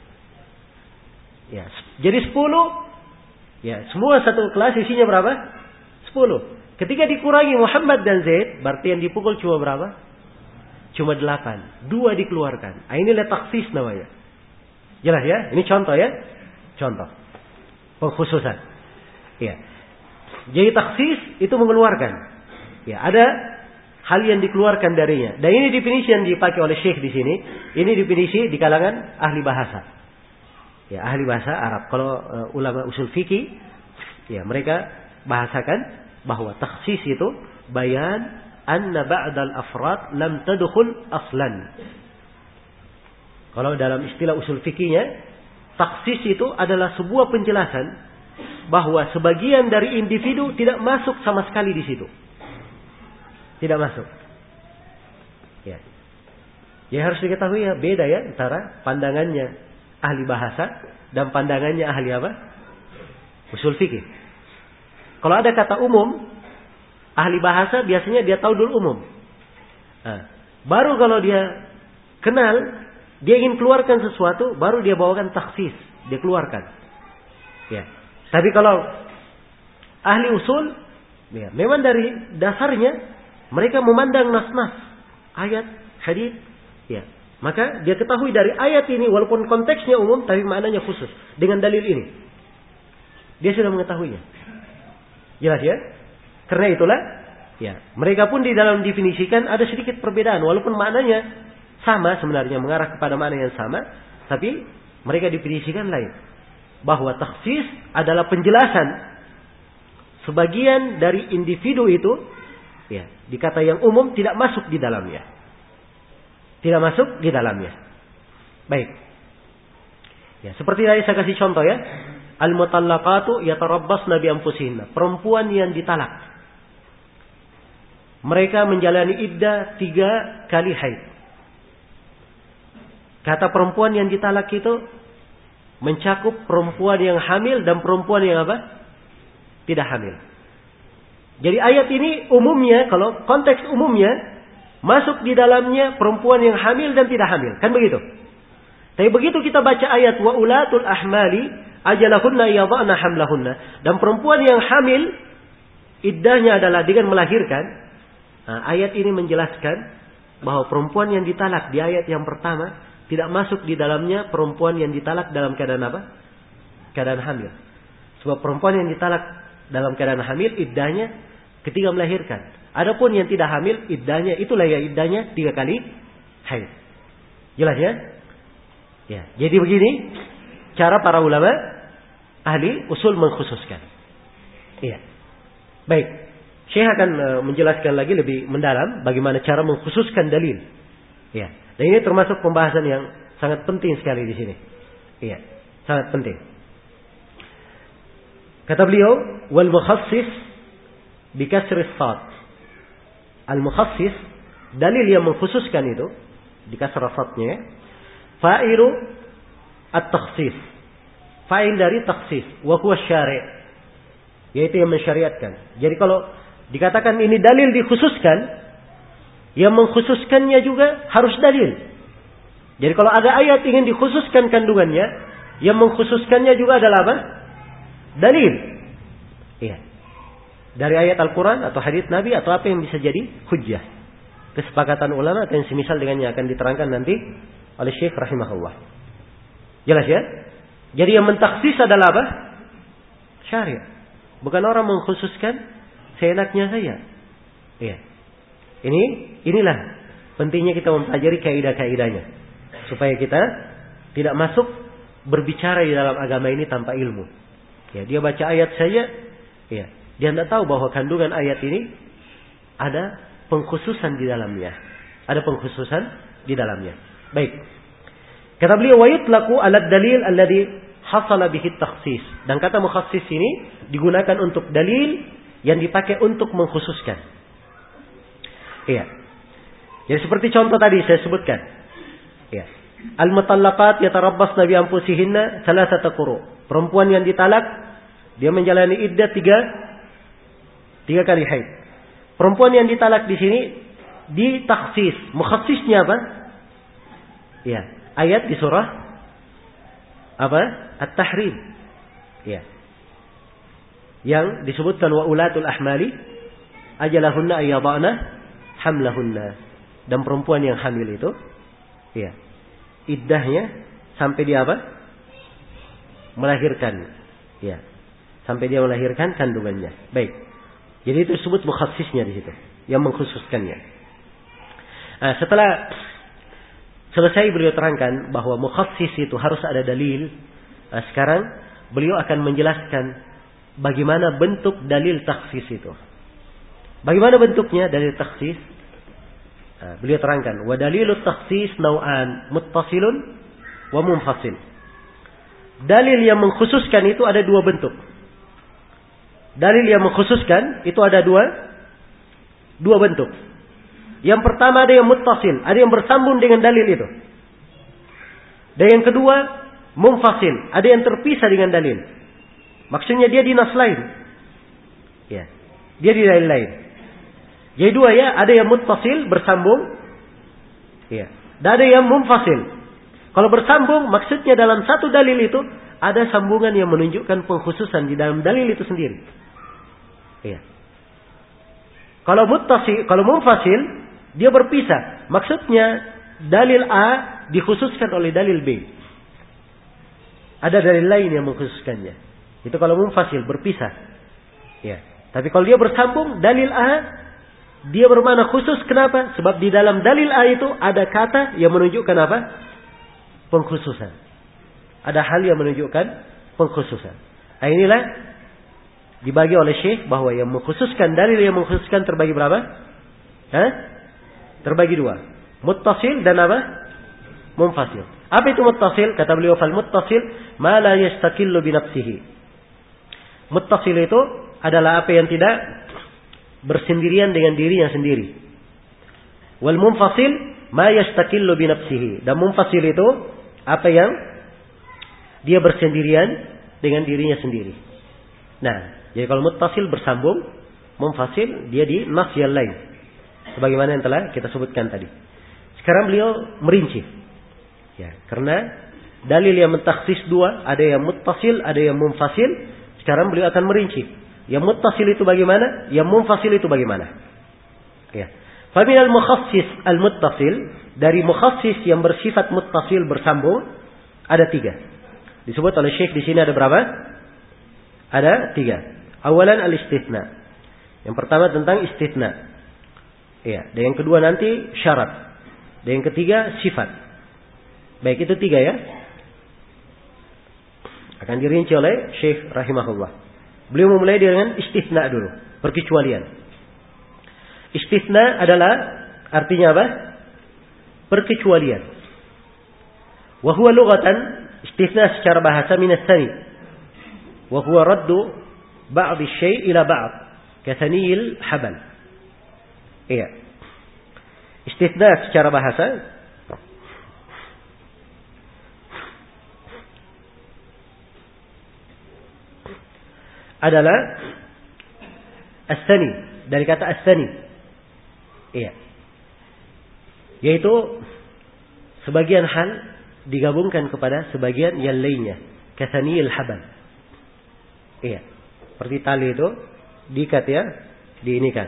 Ya. Jadi sepuluh. Ya. Semua satu kelas isinya berapa? Sepuluh. Ketika dikurangi Muhammad dan Zaid, berarti yang dipukul cuma berapa? Cuma delapan. Dua dikeluarkan. Ah, inilah taksis namanya. Jelas ya? Ini contoh ya. Contoh. Pengkhususan. Ya. Jadi taksis itu mengeluarkan. Ya, ada hal yang dikeluarkan darinya. Dan ini definisi yang dipakai oleh Syekh di sini. Ini definisi di kalangan ahli bahasa. Ya, ahli bahasa Arab. Kalau uh, ulama usul fikih, ya mereka bahasakan bahwa taksis itu bayan anna ba'dal afrad lam tadkhul aslan. Kalau dalam istilah usul fikihnya, taksis itu adalah sebuah penjelasan bahwa sebagian dari individu tidak masuk sama sekali di situ. Tidak masuk. Ya. Ya harus diketahui ya, beda ya antara pandangannya ahli bahasa dan pandangannya ahli apa? Usul fikih. Kalau ada kata umum, ahli bahasa biasanya dia tahu dulu umum. Nah, baru kalau dia kenal, dia ingin keluarkan sesuatu, baru dia bawakan taksis, dia keluarkan. Ya. Tapi kalau ahli usul, ya, memang dari dasarnya mereka memandang nas-nas, ayat, hadis, ya. Maka dia ketahui dari ayat ini walaupun konteksnya umum tapi maknanya khusus dengan dalil ini. Dia sudah mengetahuinya. Jelas ya? Karena itulah, ya, mereka pun di dalam definisikan ada sedikit perbedaan walaupun maknanya sama sebenarnya, mengarah kepada makna yang sama, tapi mereka definisikan lain. Bahwa takhsis adalah penjelasan sebagian dari individu itu, ya, di kata yang umum tidak masuk di dalamnya. Tidak masuk di dalamnya. Baik. Ya, seperti tadi saya kasih contoh ya. Al-mutallaqatu yatarabbasna bi anfusihinna. Perempuan yang ditalak. Mereka menjalani iddah tiga kali haid. Kata perempuan yang ditalak itu mencakup perempuan yang hamil dan perempuan yang apa? Tidak hamil. Jadi ayat ini umumnya, kalau konteks umumnya, masuk di dalamnya perempuan yang hamil dan tidak hamil. Kan begitu? Tapi begitu kita baca ayat wa ulatul ahmali ajalahunna yadha'na hamlahunna, dan perempuan yang hamil iddahnya adalah dengan melahirkan. Nah, ayat ini menjelaskan bahwa perempuan yang ditalak di ayat yang pertama tidak masuk di dalamnya perempuan yang ditalak dalam keadaan apa? Keadaan hamil. Sebab perempuan yang ditalak dalam keadaan hamil iddahnya ketika melahirkan. Adapun yang tidak hamil iddahnya itulah ya iddahnya tiga kali haid. Jelas ya? Ya. Jadi begini cara para ulama ahli usul mengkhususkan. Iya. Baik. Syekh akan menjelaskan lagi lebih mendalam bagaimana cara mengkhususkan dalil. Ya. Dan ini termasuk pembahasan yang sangat penting sekali di sini. Iya, sangat penting. Kata beliau, wal mukhassis bi kasri shad. Al mukhassis, dalil yang mengkhususkan itu di kasra shadnya, fa'ilu at-takhsis. Fa'il dari takhsis, wa huwa syari', yaitu yang mensyariatkan. Jadi kalau dikatakan ini dalil dikhususkan, yang mengkhususkannya juga harus dalil. Jadi kalau ada ayat ingin dikhususkan kandungannya, yang mengkhususkannya juga adalah apa? Dalil. Iya. Dari ayat Al-Quran atau hadits Nabi atau apa yang bisa jadi hujjah. Kesepakatan ulama atau yang semisal dengannya akan diterangkan nanti oleh Syekh rahimahullah. Jelas ya? Jadi yang mentaksis adalah apa? Syariat. Bukan orang mengkhususkan seenaknya saja. Iya. Ini, inilah pentingnya kita mempelajari kaidah-kaidahnya. Supaya kita tidak masuk berbicara di dalam agama ini tanpa ilmu. Ya, dia baca ayat saja, ya, dia tidak tahu bahwa kandungan ayat ini ada pengkhususan di dalamnya. Ada pengkhususan di dalamnya. Baik. Kata beliau, wa yutlaqu 'ala dalil alladhi hasala bihi takhsis. Dan kata mukhassis ini digunakan untuk dalil yang dipakai untuk mengkhususkan. Iya. Jadi seperti contoh tadi saya sebutkan. Iya. Al-mutallaqat yatarabbasna bi anfusihinna thalathata quru. Perempuan yang ditalak dia menjalani iddah tiga tiga kali haid. Perempuan yang ditalak di sini ditakhsis. Mukhassisnya apa? Iya, ayat di surah apa? At-Tahrim. Iya. Yang disebutkan wa ulatul ahmali ajalahunna ayyadana hamlahunna, dan perempuan yang hamil itu ya iddahnya sampai dia apa? Melahirkan. Ya. Sampai dia melahirkan kandungannya. Baik. Jadi itu disebut mukhassisnya di situ, yang mengkhususkannya. Nah, setelah selesai beliau terangkan bahwa mukhassis itu harus ada dalil. Nah, sekarang beliau akan menjelaskan bagaimana bentuk dalil takhsis itu. Bagaimana bentuknya dalil takhsis? Nah, beliau terangkan, wa dalilut takhsis nau'an, muttasilun wa munfasil. Dalil yang mengkhususkan itu ada dua bentuk. Dalil yang mengkhususkan itu ada dua dua bentuk. Yang pertama ada yang muttasil, ada yang bersambung dengan dalil itu. Dan yang kedua munfasil, ada yang terpisah dengan dalil. Maksudnya dia di nas lain. Ya, dia di dalil lain. Jadi dua ya, ada yang muttasil bersambung, ya, dan ada yang munfasil. Kalau bersambung maksudnya dalam satu dalil itu ada sambungan yang menunjukkan pengkhususan di dalam dalil itu sendiri. Iya. Kalau muttasil, kalau munfasil, dia berpisah. Maksudnya dalil A dikhususkan oleh dalil B. Ada dalil lain yang mengkhususkannya. Itu kalau munfasil, berpisah. Ya. Tapi kalau dia bersambung, dalil A dia bermakna khusus. Kenapa? Sebab di dalam dalil A itu ada kata yang menunjukkan apa? Pengkhususan. Ada hal yang menunjukkan pengkhususan. Nah, inilah dibagi oleh Syekh bahwa yang mengkhususkan, dalil yang mengkhususkan terbagi berapa? Hah? Terbagi dua. Muttasil dan apa? Munfasil. Apa itu muttasil? Kata beliau, fal muttasil ma la yastakillu bi nafsihi. Muttasil itu adalah apa yang tidak bersendirian dengan dirinya sendiri. Wal munfasil ma yastakillu bi nafsihi. Dan munfasil itu apa yang dia bersendirian dengan dirinya sendiri. Nah, jadi kalau muttasil bersambung, munfasil dia di nas yang lain. Sebagaimana yang telah kita sebutkan tadi. Sekarang beliau merinci. Ya, karena dalil yang mentaksis dua, ada yang muttasil, ada yang munfasil. Sekarang beliau akan merinci. Yang muttasil itu bagaimana? Yang munfasil itu bagaimana? Ya. Fa minal mukhassis al-muttasil, dari mukhassis yang bersifat muttasil bersambung ada tiga. Disebut oleh Syekh di sini ada berapa? Ada tiga. Awalan al-istithna. Yang pertama tentang istithna. Ya, dan yang kedua nanti syarat. Dan yang ketiga sifat. Baik, itu tiga ya. Akan dirinci oleh Syekh rahimahullah. Beliau memulai dengan istithna dulu, perkecualian. Istithna adalah artinya apa? Perkecualian. Wa huwa lughatan, istithna secara bahasa min ats-tsani. Wa huwa raddu ba'd asy-syai' ila ba'd, kathaniyil habal. Iya. Istithna secara bahasa adalah as-tsani, dari kata as-tsani. Iya. Yaitu sebagian hal digabungkan kepada sebagian yang lainnya. Kathaniyil habal. Iya. Seperti tali itu diikat ya, diinikan.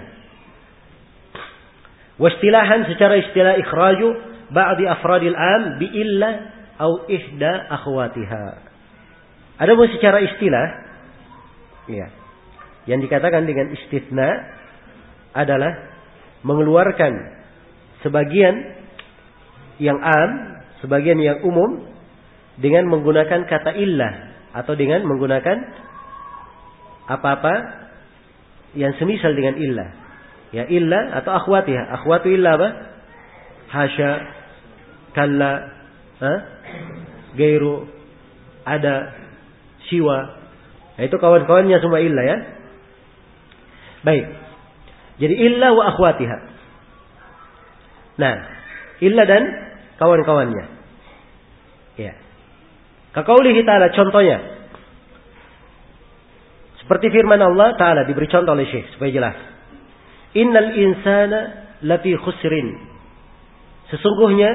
Wastilahan secara istilah ikhraju ba'di afradil am bi illa au ihda akhwatiha. Adapun secara istilah, ya, yang dikatakan dengan istithna adalah mengeluarkan sebagian yang am, sebagian yang umum dengan menggunakan kata illah atau dengan menggunakan apa-apa yang semisal dengan illah. Ya, illah atau akhwatiha. Akhwatu illah apa? Hasya, kalla, ha? Gairu, ada, siwa. Nah, itu kawan-kawannya semua illah ya. Baik. Jadi illah wa akhwatiha. Nah, illah dan kawan-kawannya. Ya. Kaqaulihi ta'ala, contohnya. Seperti firman Allah Ta'ala, diberi contoh oleh Syekh supaya jelas. Innal insana lafi khusrin. Sesungguhnya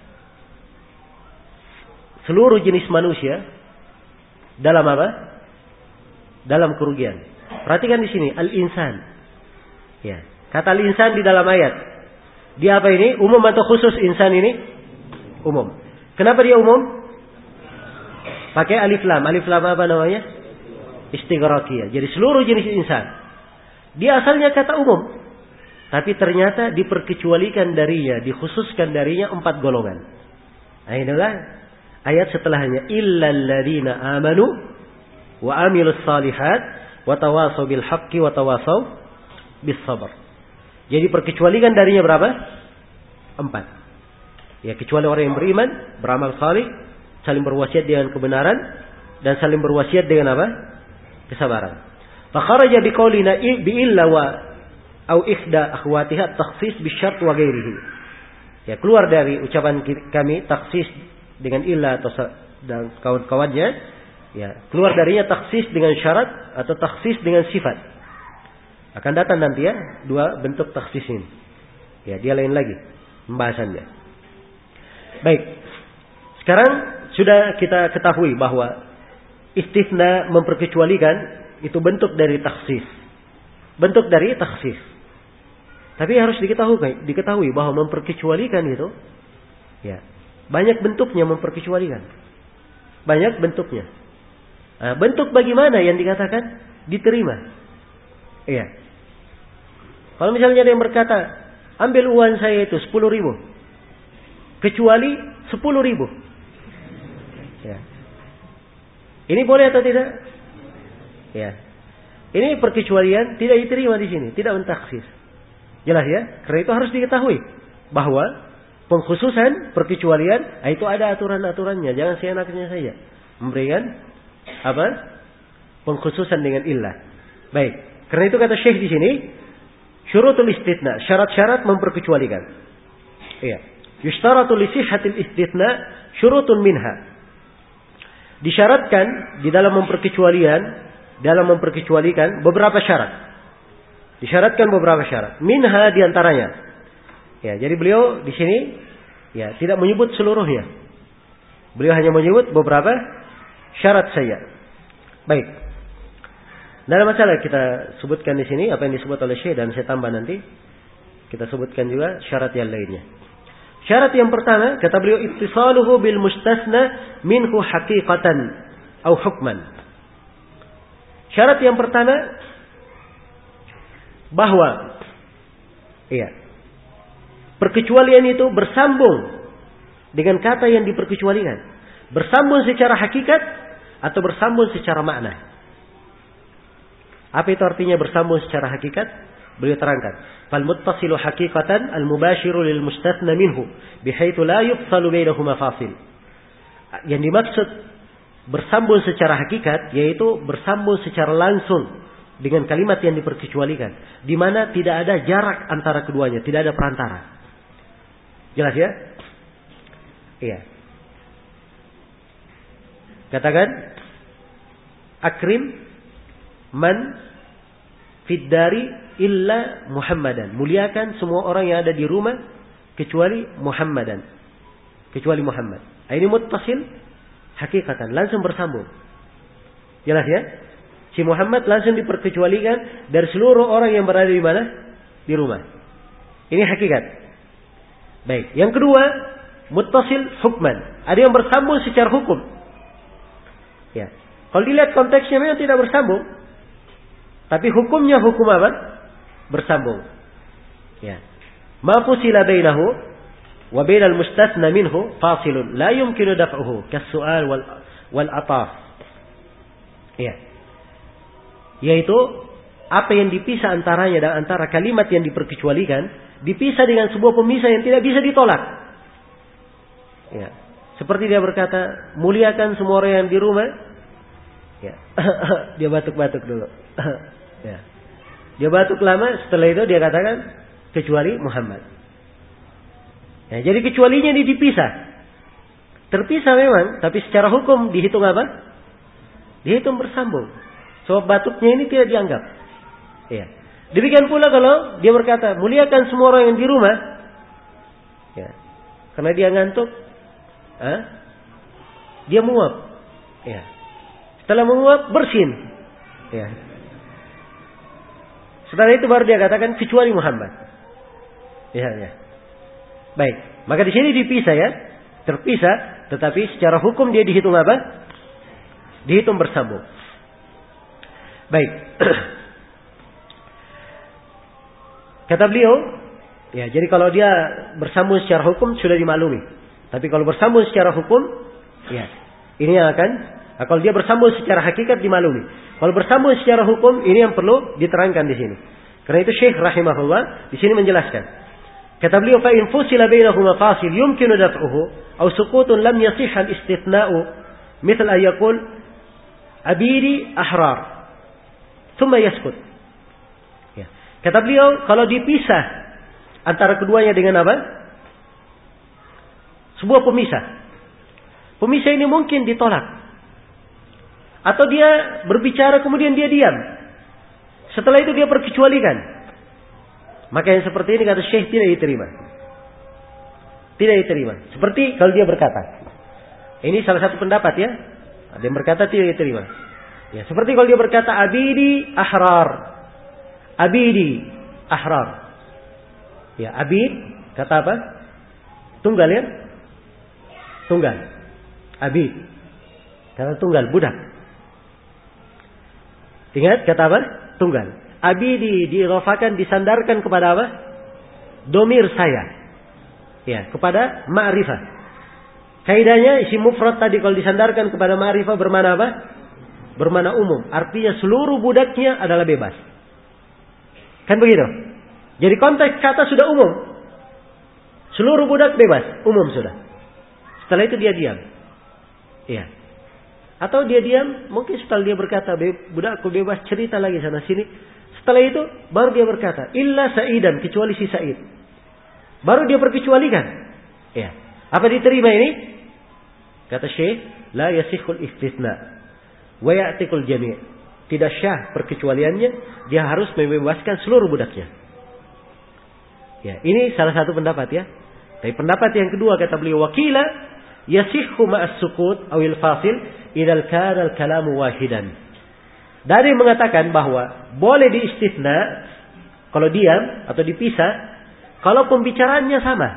seluruh jenis manusia dalam apa? Dalam kerugian. Perhatikan di sini al-insan. Ya, kata al-insan di dalam ayat. Dia apa ini? Umum atau khusus insan ini? Umum. Kenapa dia umum? Pakai alif lam. Alif lam apa namanya? Istighraqiyah. Jadi seluruh jenis insan. Dia asalnya kata umum. Tapi ternyata diperkecualikan darinya, dikhususkan darinya empat golongan. Nah, inilah ayat setelahnya. Illal ladzina amanu wa amilus salihat wa tawasaw bil haqqi wa tawasaw bis sabr. Jadi perkecualikan darinya berapa? Empat. Ya, kecuali orang yang beriman, beramal salih, saling berwasiat dengan kebenaran dan saling berwasiat dengan apa? Kesabaran. Fa kharaja biqaulina bi illa wa au ikhda akhwatiha takhsis bisyart wa ghairihi. Ya, keluar dari ucapan kami takhsis dengan illa atau dan kawan-kawannya, ya, keluar darinya takhsis dengan syarat atau takhsis dengan sifat. Akan datang nanti ya dua bentuk takhsis ini. Ya, dia lain lagi pembahasannya. Baik. Sekarang sudah kita ketahui bahwa istitsna memperkecualikan itu bentuk dari takhsis. Bentuk dari takhsis. Tapi harus diketahui, diketahui bahwa memperkecualikan itu ya, banyak bentuknya memperkecualikan. Banyak bentuknya. Nah, bentuk bagaimana yang dikatakan diterima? Iya. Kalau misalnya ada yang berkata, ambil uang saya itu sepuluh ribu. Kecuali sepuluh ribu. Ya. Ini boleh atau tidak? Ya. Ini perkecualian tidak diterima di sini. Tidak mentaksis. Jelas ya? Karena itu harus diketahui. Bahwa pengkhususan perkecualian, itu ada aturan-aturannya. Jangan seenaknya saja memberikan apa? Pengkhususan dengan illah. Baik. Karena itu kata Syekh di sini, syurutul istitsna, syarat-syarat memperkecualikan. Iya. Yushtaratu li sihhatil istitsna syurutun minha. Disyaratkan di dalam memperkecualian, dalam memperkecualikan beberapa syarat. Disyaratkan beberapa syarat. Minha diantaranya. Ya, jadi beliau di sini ya tidak menyebut seluruhnya. Beliau hanya menyebut beberapa syarat saja. Baik. Tidak ada masalah kita sebutkan di sini apa yang disebut oleh Syekh dan saya tambah nanti. Kita sebutkan juga syarat yang lainnya. Syarat yang pertama kata beliau ittisaluhu bil mustasna minhu haqiqatan atau hukman. Syarat yang pertama bahwa iya, perkecualian itu bersambung dengan kata yang diperkecualikan. Bersambung secara hakikat atau bersambung secara makna. Apa itu artinya bersambung secara hakikat? Beliau terangkan. Fal muttasilu haqiqatan al mubashiru lil mustathna minhu bihaitsu la yufsalu bainahuma fasil. Yang dimaksud bersambung secara hakikat yaitu bersambung secara langsung dengan kalimat yang diperkecualikan, di mana tidak ada jarak antara keduanya, tidak ada perantara. Jelas ya? Iya. Katakan akrim man fid dari illa Muhammadan. Muliakan semua orang yang ada di rumah kecuali Muhammadan. Kecuali Muhammad. Ini muttasil hakikatan, langsung bersambung. Jelas ya? Si Muhammad langsung diperkecualikan dari seluruh orang yang berada di mana? Di rumah. Ini hakikat. Baik. Yang kedua, muttasil hukman. Ada yang bersambung secara hukum. Ya. Kalau dilihat konteksnya memang tidak bersambung. Tapi hukumnya hukum apa? Bersambung. Ya. Ma fusila bainahu wa bainal mustathna minhu fasilun la yumkinu daf'uhu kas-su'al wal wal ataf. Ya. Yaitu apa yang dipisah antaranya dan antara kalimat yang diperkecualikan dipisah dengan sebuah pemisah yang tidak bisa ditolak. Ya. Seperti dia berkata, muliakan semua orang yang di rumah. Ya. Dia batuk-batuk dulu. Ya. Dia batuk lama, setelah itu dia katakan kecuali Muhammad. Ya, jadi kecualinya ini dipisah. Terpisah memang, tapi secara hukum dihitung apa? Dihitung bersambung. Sebab batuknya ini tidak dianggap. Ya. Demikian pula kalau dia berkata, muliakan semua orang yang di rumah. Ya. Karena dia ngantuk. Hah? Dia menguap. Ya. Setelah menguap, bersin. Ya. Setelah itu baru dia katakan, kecuali Muhammad. Ya, ya. Baik. Maka di sini dipisah ya. Terpisah. Tetapi secara hukum dia dihitung apa? Dihitung bersambung. Baik. Kata beliau, ya, jadi kalau dia bersambung secara hukum sudah dimaklumi. Tapi kalau bersambung secara hukum, ya, ini yang akan, nah, kalau dia bersambung secara hakikat dimaklumi. Kalau bersambung secara hukum, ini yang perlu diterangkan di sini. Karena itu Syekh rahimahullah di sini menjelaskan. Kata beliau, fa in fusila bainahuma fasil yumkinu daf'uhu aw suqutun lam yasih al-istithna'u, misal ay yaqul abiri ahrar. Thumma yaskut. Ya. Kata beliau, kalau dipisah antara keduanya dengan apa? Sebuah pemisah. Pemisah ini mungkin ditolak. Atau dia berbicara kemudian dia diam. Setelah itu dia perkecualikan. Maka yang seperti ini kata Syekh tidak diterima. Tidak diterima. Seperti kalau dia berkata. Ini salah satu pendapat ya. Ada yang berkata tidak diterima. Ya, seperti kalau dia berkata abidi ahrar. Abidi ahrar. Ya, abid kata apa? Tunggal ya? Tunggal. Abid. Kata tunggal, budak. Ingat kata apa? Tunggal. Abidi diidhafakan, disandarkan kepada apa? Domir saya. Ya, kepada ma'rifah. Kaidahnya isi mufrad tadi kalau disandarkan kepada ma'rifah bermana apa? Bermana umum. Artinya seluruh budaknya adalah bebas. Kan begitu? Jadi konteks kata sudah umum. Seluruh budak bebas, umum sudah. Setelah itu dia diam. Iya. Atau dia diam, mungkin setelah dia berkata, budakku bebas, cerita lagi sana sini. Setelah itu baru dia berkata, illa sa'idan, kecuali si Sa'id. Baru dia perkecualikan. Iya. Apa diterima ini? Kata Syekh, la yasihul istitsna wa ya'tikul jami'. Tidak syah perkecualiannya, dia harus membebaskan seluruh budaknya. Ya, ini salah satu pendapat ya. Tapi pendapat yang kedua kata beliau, wakila yasihhu ma'as sukut awil fasil idal kana al-kalamu wahidan. Dari mengatakan bahwa boleh diistitsna kalau diam atau dipisah kalau pembicaraannya sama.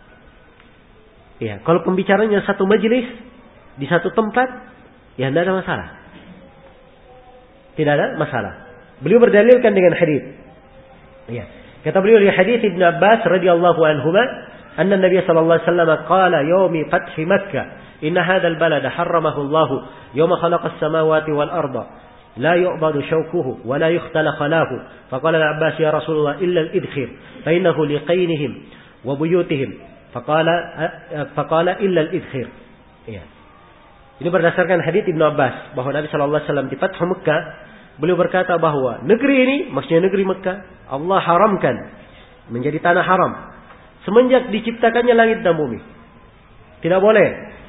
Ya, kalau pembicaraannya satu majelis di satu tempat, ya tidak ada masalah. Tidak ada masalah. Beliau berdalilkan dengan hadis. Ya. Kata beliau di hadis Ibnu Abbas radhiyallahu anhuma, anna Nabi sallallahu alaihi wasallam qala yaumi fath Makkah, inna hadzal balada harramahu Allah yawma khalaqa as-samawati wal arda, la yu'badu shawkuhu wa la yukhtala khalahu. Faqala al-Abbas ya Rasulullah illa al-idkhir, fa innahu liqainihim wa buyutihim. Faqala faqala illa al-idkhir. Ya. Ini berdasarkan hadis Ibnu Abbas bahwa Nabi sallallahu alaihi wasallam di Fath Makkah beliau berkata bahwa negeri ini, maksudnya negeri Mekah, Allah haramkan menjadi tanah haram semenjak diciptakannya langit dan bumi. Tidak boleh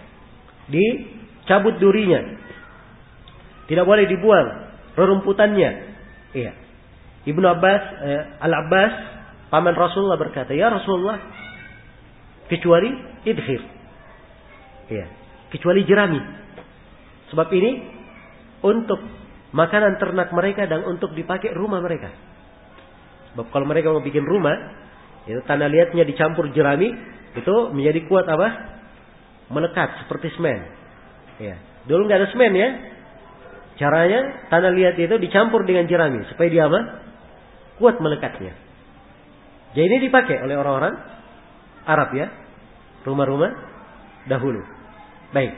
dicabut durinya, tidak boleh dibuang rerumputannya. Iya. Ibnu Abbas, eh, Al-Abbas, paman Rasulullah berkata, ya Rasulullah, kecuali idkhir. Iya. Kecuali jerami. Sebab ini untuk makanan ternak mereka dan untuk dipakai rumah mereka. Sebab kalau mereka mau bikin rumah, itu tanah liatnya dicampur jerami, itu menjadi kuat apa? Melekat seperti semen. Ya. Dulu nggak ada semen ya. Caranya tanah liat itu dicampur dengan jerami supaya dia apa? Kuat melekatnya. Jadi ini dipakai oleh orang-orang Arab ya, rumah-rumah dahulu. Baik.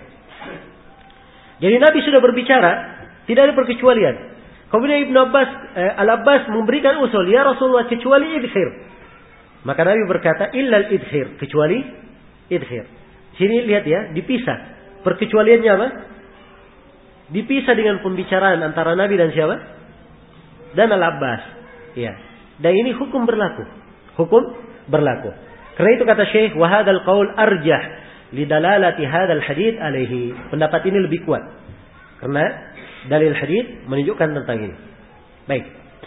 Jadi Nabi sudah berbicara. Tidak ada perkecualian. Kemudian Ibnu Abbas, eh, Al-Abbas memberikan usul, ya Rasulullah kecuali idkhir. Maka Nabi berkata, illal idkhir, kecuali idkhir. Sini lihat ya, dipisah. Perkecualiannya apa? Dipisah dengan pembicaraan antara Nabi dan siapa? Dan Al-Abbas. Ya. Dan ini hukum berlaku. Hukum berlaku. Karena itu kata Syekh, wa hadzal qaul arjah lidalalati hadzal hadits alaihi. Pendapat ini lebih kuat. Karena dalil hadis menunjukkan tentang ini. Baik.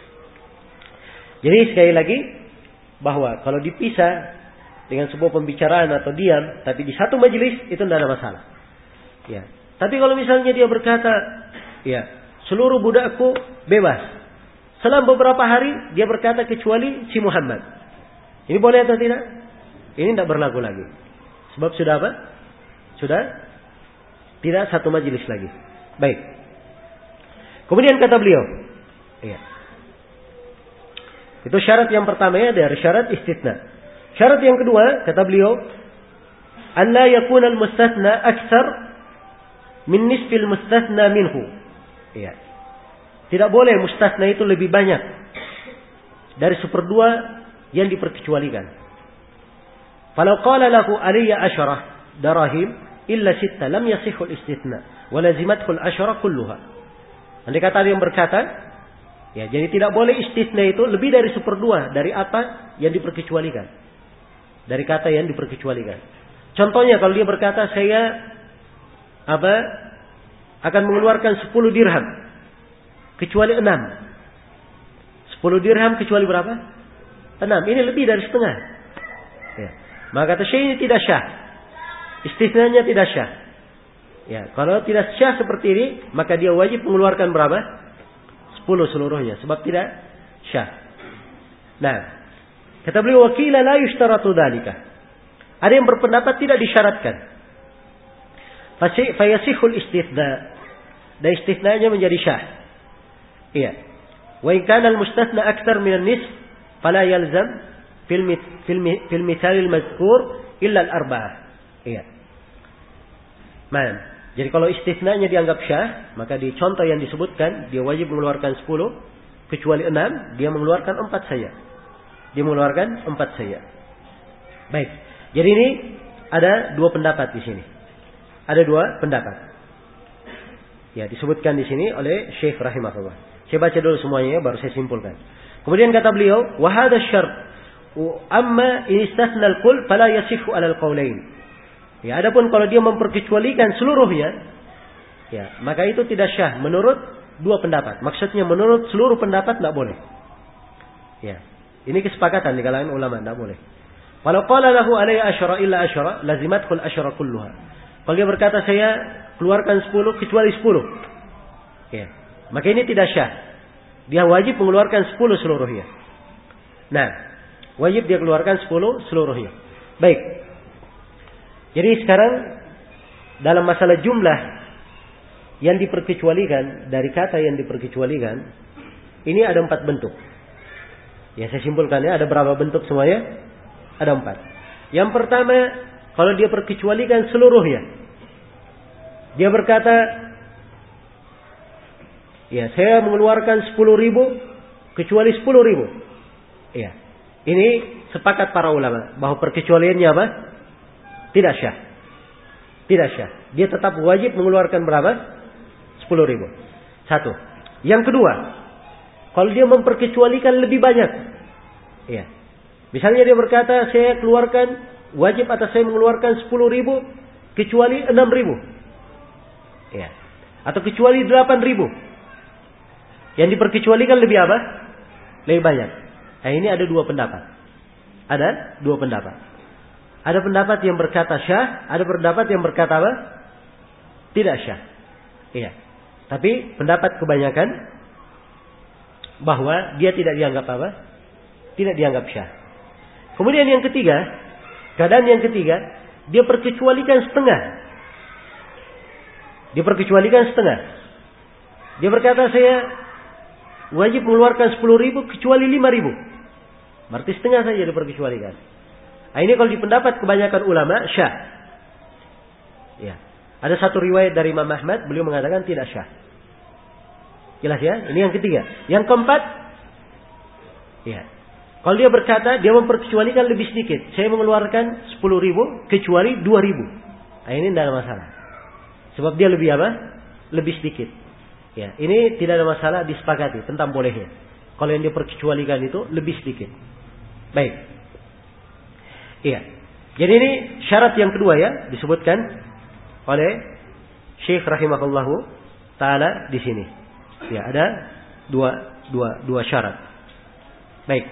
Jadi sekali lagi bahwa kalau dipisah dengan sebuah pembicaraan atau diam, tapi di satu majelis itu tidak ada masalah. Ya. Tapi kalau misalnya dia berkata, ya, seluruh budakku bebas. Selang beberapa hari dia berkata kecuali si Muhammad. Ini boleh atau tidak? Ini tidak berlaku lagi. Sebab sudah apa? Sudah tidak satu majelis lagi. Baik. Kemudian kata beliau, iya. Itu syarat yang pertama ya, dari syarat istitsna. Syarat yang kedua kata beliau, an la yakuna al-mustathna aktsar min nisfil mustathna minhu. Iya. Tidak boleh mustathna itu lebih banyak dari seperdua yang diperkecualikan. Falau qala lahu alayya asyarah darahim illa sitta lam yasihhu al-istithna wa lazimathu al-asyara kulluha. Andai kata ada yang berkata, ya jadi tidak boleh istitsna itu lebih dari seperdua dari apa yang diperkecualikan. Dari kata yang diperkecualikan. Contohnya kalau dia berkata saya apa akan mengeluarkan sepuluh dirham kecuali enam. sepuluh dirham kecuali berapa? enam. Ini lebih dari setengah. Ya. Maka kata Syekh ini tidak syah. Istitsnanya tidak syah. Ya, kalau tidak syah seperti ini, maka dia wajib mengeluarkan berapa? sepuluh seluruhnya, sebab tidak syah. Nah, kata beliau, wakila la yushtaratu dzalika. Ada yang berpendapat tidak disyaratkan. Fayasihul istithna. Dan istithnanya menjadi syah. Iya. Wa in kana al-mustathna akthar min an-nisf fala yalzam fil fil mithal al-mazkur illa al-arba'ah. Iya. Man. Jadi kalau istithnanya dianggap syah, maka di contoh yang disebutkan dia wajib mengeluarkan sepuluh, kecuali enam, dia mengeluarkan empat saja. Dia mengeluarkan empat saja. Baik. Jadi ini ada dua pendapat di sini. Ada dua pendapat. Ya, disebutkan di sini oleh Syekh rahimahullah. Saya baca dulu semuanya ya, baru saya simpulkan. Kemudian kata beliau, wa hadha syart amma in istathna al-kull fala yasihhu 'ala al-qawlain. Ya, adapun kalau dia memperkecualikan seluruhnya, ya, maka itu tidak syah menurut dua pendapat. Maksudnya menurut seluruh pendapat tidak boleh. Ya. Ini kesepakatan di kalangan ulama, tidak boleh. Kalau qala lahu alayya asyara illa asyara, lazimathu al-asyara kulluha. Kalau dia berkata saya keluarkan sepuluh kecuali sepuluh. Ya. Maka ini tidak syah. Dia wajib mengeluarkan sepuluh seluruhnya. Nah, wajib dia keluarkan sepuluh seluruhnya. Baik. Jadi sekarang dalam masalah jumlah yang diperkecualikan, dari kata yang diperkecualikan, ini ada empat bentuk. Ya, saya simpulkan ya, ada berapa bentuk semuanya? Ada empat. Yang pertama, kalau dia perkecualikan seluruhnya. Dia berkata, ya saya mengeluarkan sepuluh ribu, kecuali sepuluh ribu. Ya. Ini sepakat para ulama, bahwa perkecualiannya apa? Tidak syah. Tidak syah. Dia tetap wajib mengeluarkan berapa? sepuluh ribu. Satu. Yang kedua, kalau dia memperkecualikan lebih banyak. Ya. Misalnya dia berkata, saya keluarkan, wajib atas saya mengeluarkan sepuluh ribu, kecuali enam ribu. Ya. Atau kecuali delapan ribu. Yang diperkecualikan lebih apa? Lebih banyak. Nah, ini ada dua pendapat. Ada dua pendapat. Ada pendapat yang berkata syah, ada pendapat yang berkata apa? Tidak syah. Iya. Tapi pendapat kebanyakan bahwa dia tidak dianggap apa? Tidak dianggap syah. Kemudian yang ketiga, keadaan yang ketiga, dia perkecualikan setengah. Dia perkecualikan setengah. Dia berkata saya wajib mengeluarkan sepuluh ribu kecuali lima ribu. Berarti setengah saja diperkecualikan. Nah, ini kalau di pendapat kebanyakan ulama syah. Ya. Ada satu riwayat dari Imam Ahmad, beliau mengatakan tidak syah. Jelas ya? Ini yang ketiga. Yang keempat, ya. Kalau dia berkata dia memperkecualikan lebih sedikit, saya mengeluarkan sepuluh ribu kecuali dua ribu. Nah, ini tidak ada masalah. Sebab dia lebih apa? Lebih sedikit. Ya, ini tidak ada masalah, disepakati tentang bolehnya. Kalau yang dia perkecualikan itu lebih sedikit. Baik. Iya. Jadi ini syarat yang kedua ya, disebutkan oleh Syekh rahimahullahu taala di sini. Ya, ada dua dua dua syarat. Baik.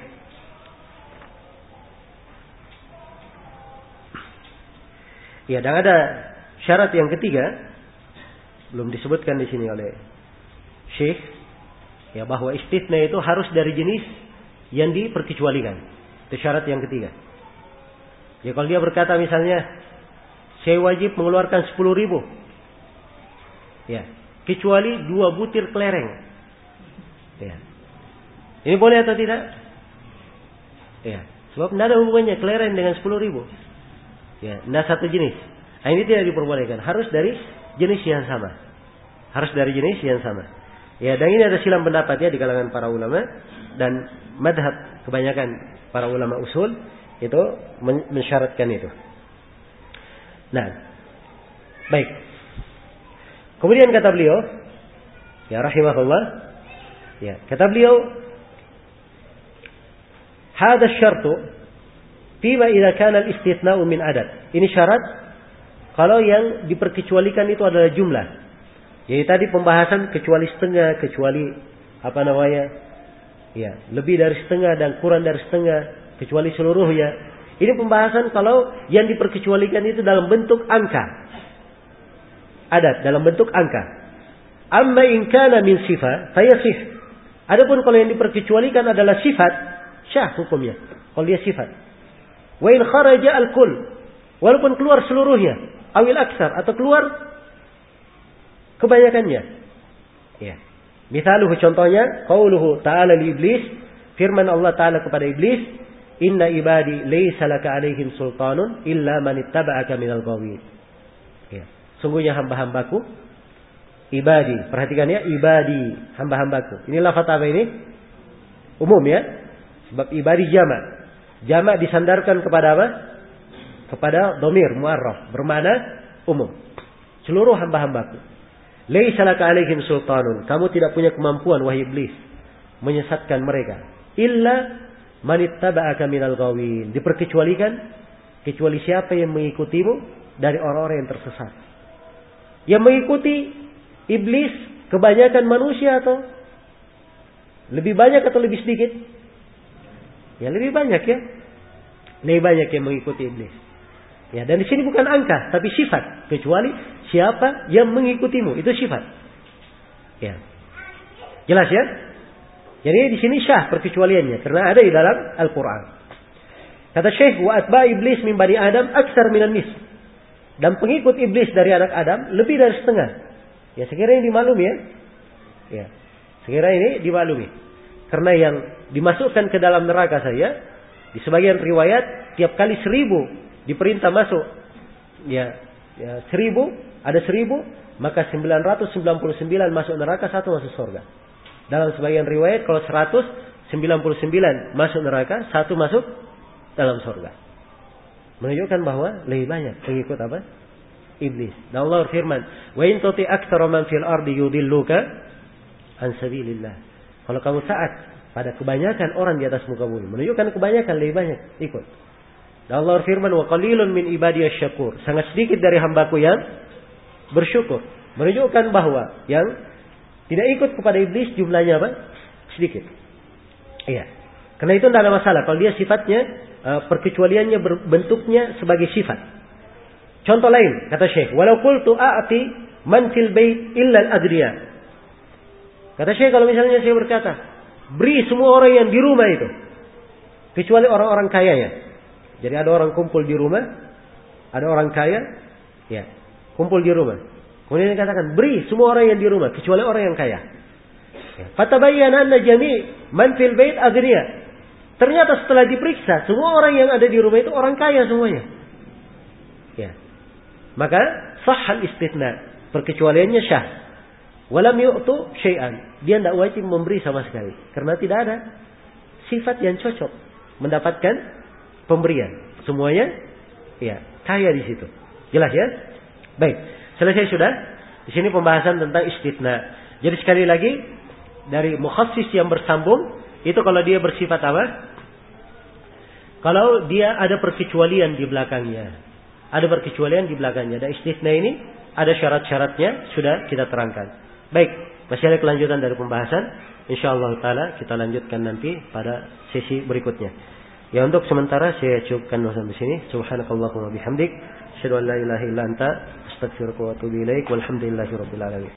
Ya, dan ada syarat yang ketiga, belum disebutkan di sini oleh Syekh, ya, bahwa istitsna itu harus dari jenis yang diperkecualikan. Itu syarat yang ketiga. Ya, kalau dia berkata misalnya saya wajib mengeluarkan sepuluh ribu, ya, kecuali dua butir kelereng, ya, ini boleh atau tidak? Ya, sebab tidak ada hubungannya kelereng dengan sepuluh ribu. Ya, tidak satu jenis. Nah, ini tidak diperbolehkan. Harus dari jenis yang sama. Harus dari jenis yang sama. Ya, dan ini ada silang pendapat ya di kalangan para ulama, dan madhab kebanyakan para ulama usul itu mensyaratkan itu. Nah, baik. Kemudian kata beliau, ya rahimahullah, ya kata beliau, hada syartu fima idza kana al-istithna'u min adad. Ini syarat kalau yang diperkecualikan itu adalah jumlah. Jadi tadi pembahasan kecuali setengah, kecuali apa namanya? Ya, lebih dari setengah dan kurang dari setengah, kecuali seluruhnya. Ini pembahasan kalau yang diperkecualikan itu dalam bentuk angka. adat dalam bentuk angka. Amma in kana min sifat fayasih. Adapun kalau yang diperkecualikan adalah sifat, syah hukumnya. Kalau dia sifat. Wa in kharaja al-kull, walaupun keluar seluruhnya, awil aksar, atau keluar kebanyakannya. Ya. Misaluhu, contohnya, qauluhu ta'ala li iblis, firman Allah Ta'ala kepada iblis, inna ibadi laysa laka alaihim sultanun illa man ittaba'aka minal ghawin. Ya. Sungguhnya hamba-hambaku, ibadi, perhatikan ya, ibadi, hamba-hambaku. Ini lafaz apa ini? Umum ya. Sebab ibadi jamak. Jamak disandarkan kepada apa? Kepada dhamir mu'arraf, bermakna umum. Seluruh hamba-hambaku. Laisa laka alaihim sultanun. Kamu tidak punya kemampuan wahai iblis menyesatkan mereka. Illa man ittaba'aka minal ghawin. Diperkecualikan kecuali siapa yang mengikutimu dari orang-orang yang tersesat. Yang mengikuti iblis kebanyakan manusia atau lebih banyak atau lebih sedikit? Ya lebih banyak ya. Lebih banyak yang mengikuti iblis. Ya, dan di sini bukan angka, tapi sifat. Kecuali siapa yang mengikutimu, itu sifat. Ya, jelas ya. Jadi di sini syah perkecualiannya, karena ada di dalam Al-Quran. Kata Syekh, wa atba iblis min bani Adam aksar minan nis. Dan pengikut iblis dari anak Adam lebih dari setengah. Ya, sekira ini dimaklumi ya. Ya, sekira ini dimaklumi. Karena yang dimasukkan ke dalam neraka saja, di sebagian riwayat tiap kali seribu diperintah masuk, ya, ya seribu, ada seribu, maka sembilan ratus sembilan puluh sembilan masuk neraka, satu masuk surga. Dalam sebagian riwayat kalau seratus sembilan puluh sembilan masuk neraka, satu masuk dalam surga. Menunjukkan bahwa lebih banyak pengikut apa? Iblis. Dan Allah firman, wa in tuti aktsara man fil ardi yudilluka an sabilillah. Kalau kamu taat pada kebanyakan orang di atas muka bumi, menunjukkan kebanyakan lebih banyak ikut. Dan Allah firman, wa qalilun min ibadiyasy syakur. Sangat sedikit dari hambaku yang bersyukur. Menunjukkan bahwa yang tidak ikut kepada iblis jumlahnya apa? Sedikit. Iya. Karena itu tidak ada masalah. Kalau dia sifatnya, perkecualiannya bentuknya sebagai sifat. Contoh lain, kata Syekh, walau qultu a'ti man fil bait illa al-adriya. Kata Syekh, kalau misalnya saya berkata, beri semua orang yang di rumah itu, kecuali orang-orang kayanya. Jadi ada orang kumpul di rumah, ada orang kaya, ya, kumpul di rumah. Kemudian dia katakan, beri semua orang yang di rumah, kecuali orang yang kaya. Fatabayyana anna jami' man fil bait aghniya. Ternyata setelah diperiksa, semua orang yang ada di rumah itu orang kaya semuanya. Ya. Maka sahhal istithna, perkecualiannya syah. Walam yu'tu syai'an. Dia tidak wajib memberi sama sekali, karena tidak ada sifat yang cocok mendapatkan pemberian. Semuanya ya kaya di situ. Jelas ya? Baik, selesai sudah. Di sini pembahasan tentang istithna. Jadi sekali lagi dari mukhassis yang bersambung itu kalau dia bersifat apa? Kalau dia ada perkecualian di belakangnya. Ada perkecualian di belakangnya. Dan istithna ini ada syarat-syaratnya sudah kita terangkan. Baik, masih ada kelanjutan dari pembahasan. Insyaallah taala kita lanjutkan nanti pada sesi berikutnya. Ya, untuk sementara saya cukupkan sampai sini. Subhanakallahumma bihamdik, asyhadu an la ilaha illa anta, astaghfiruka wa atubu ilaik. Walhamdulillahirabbil alamin.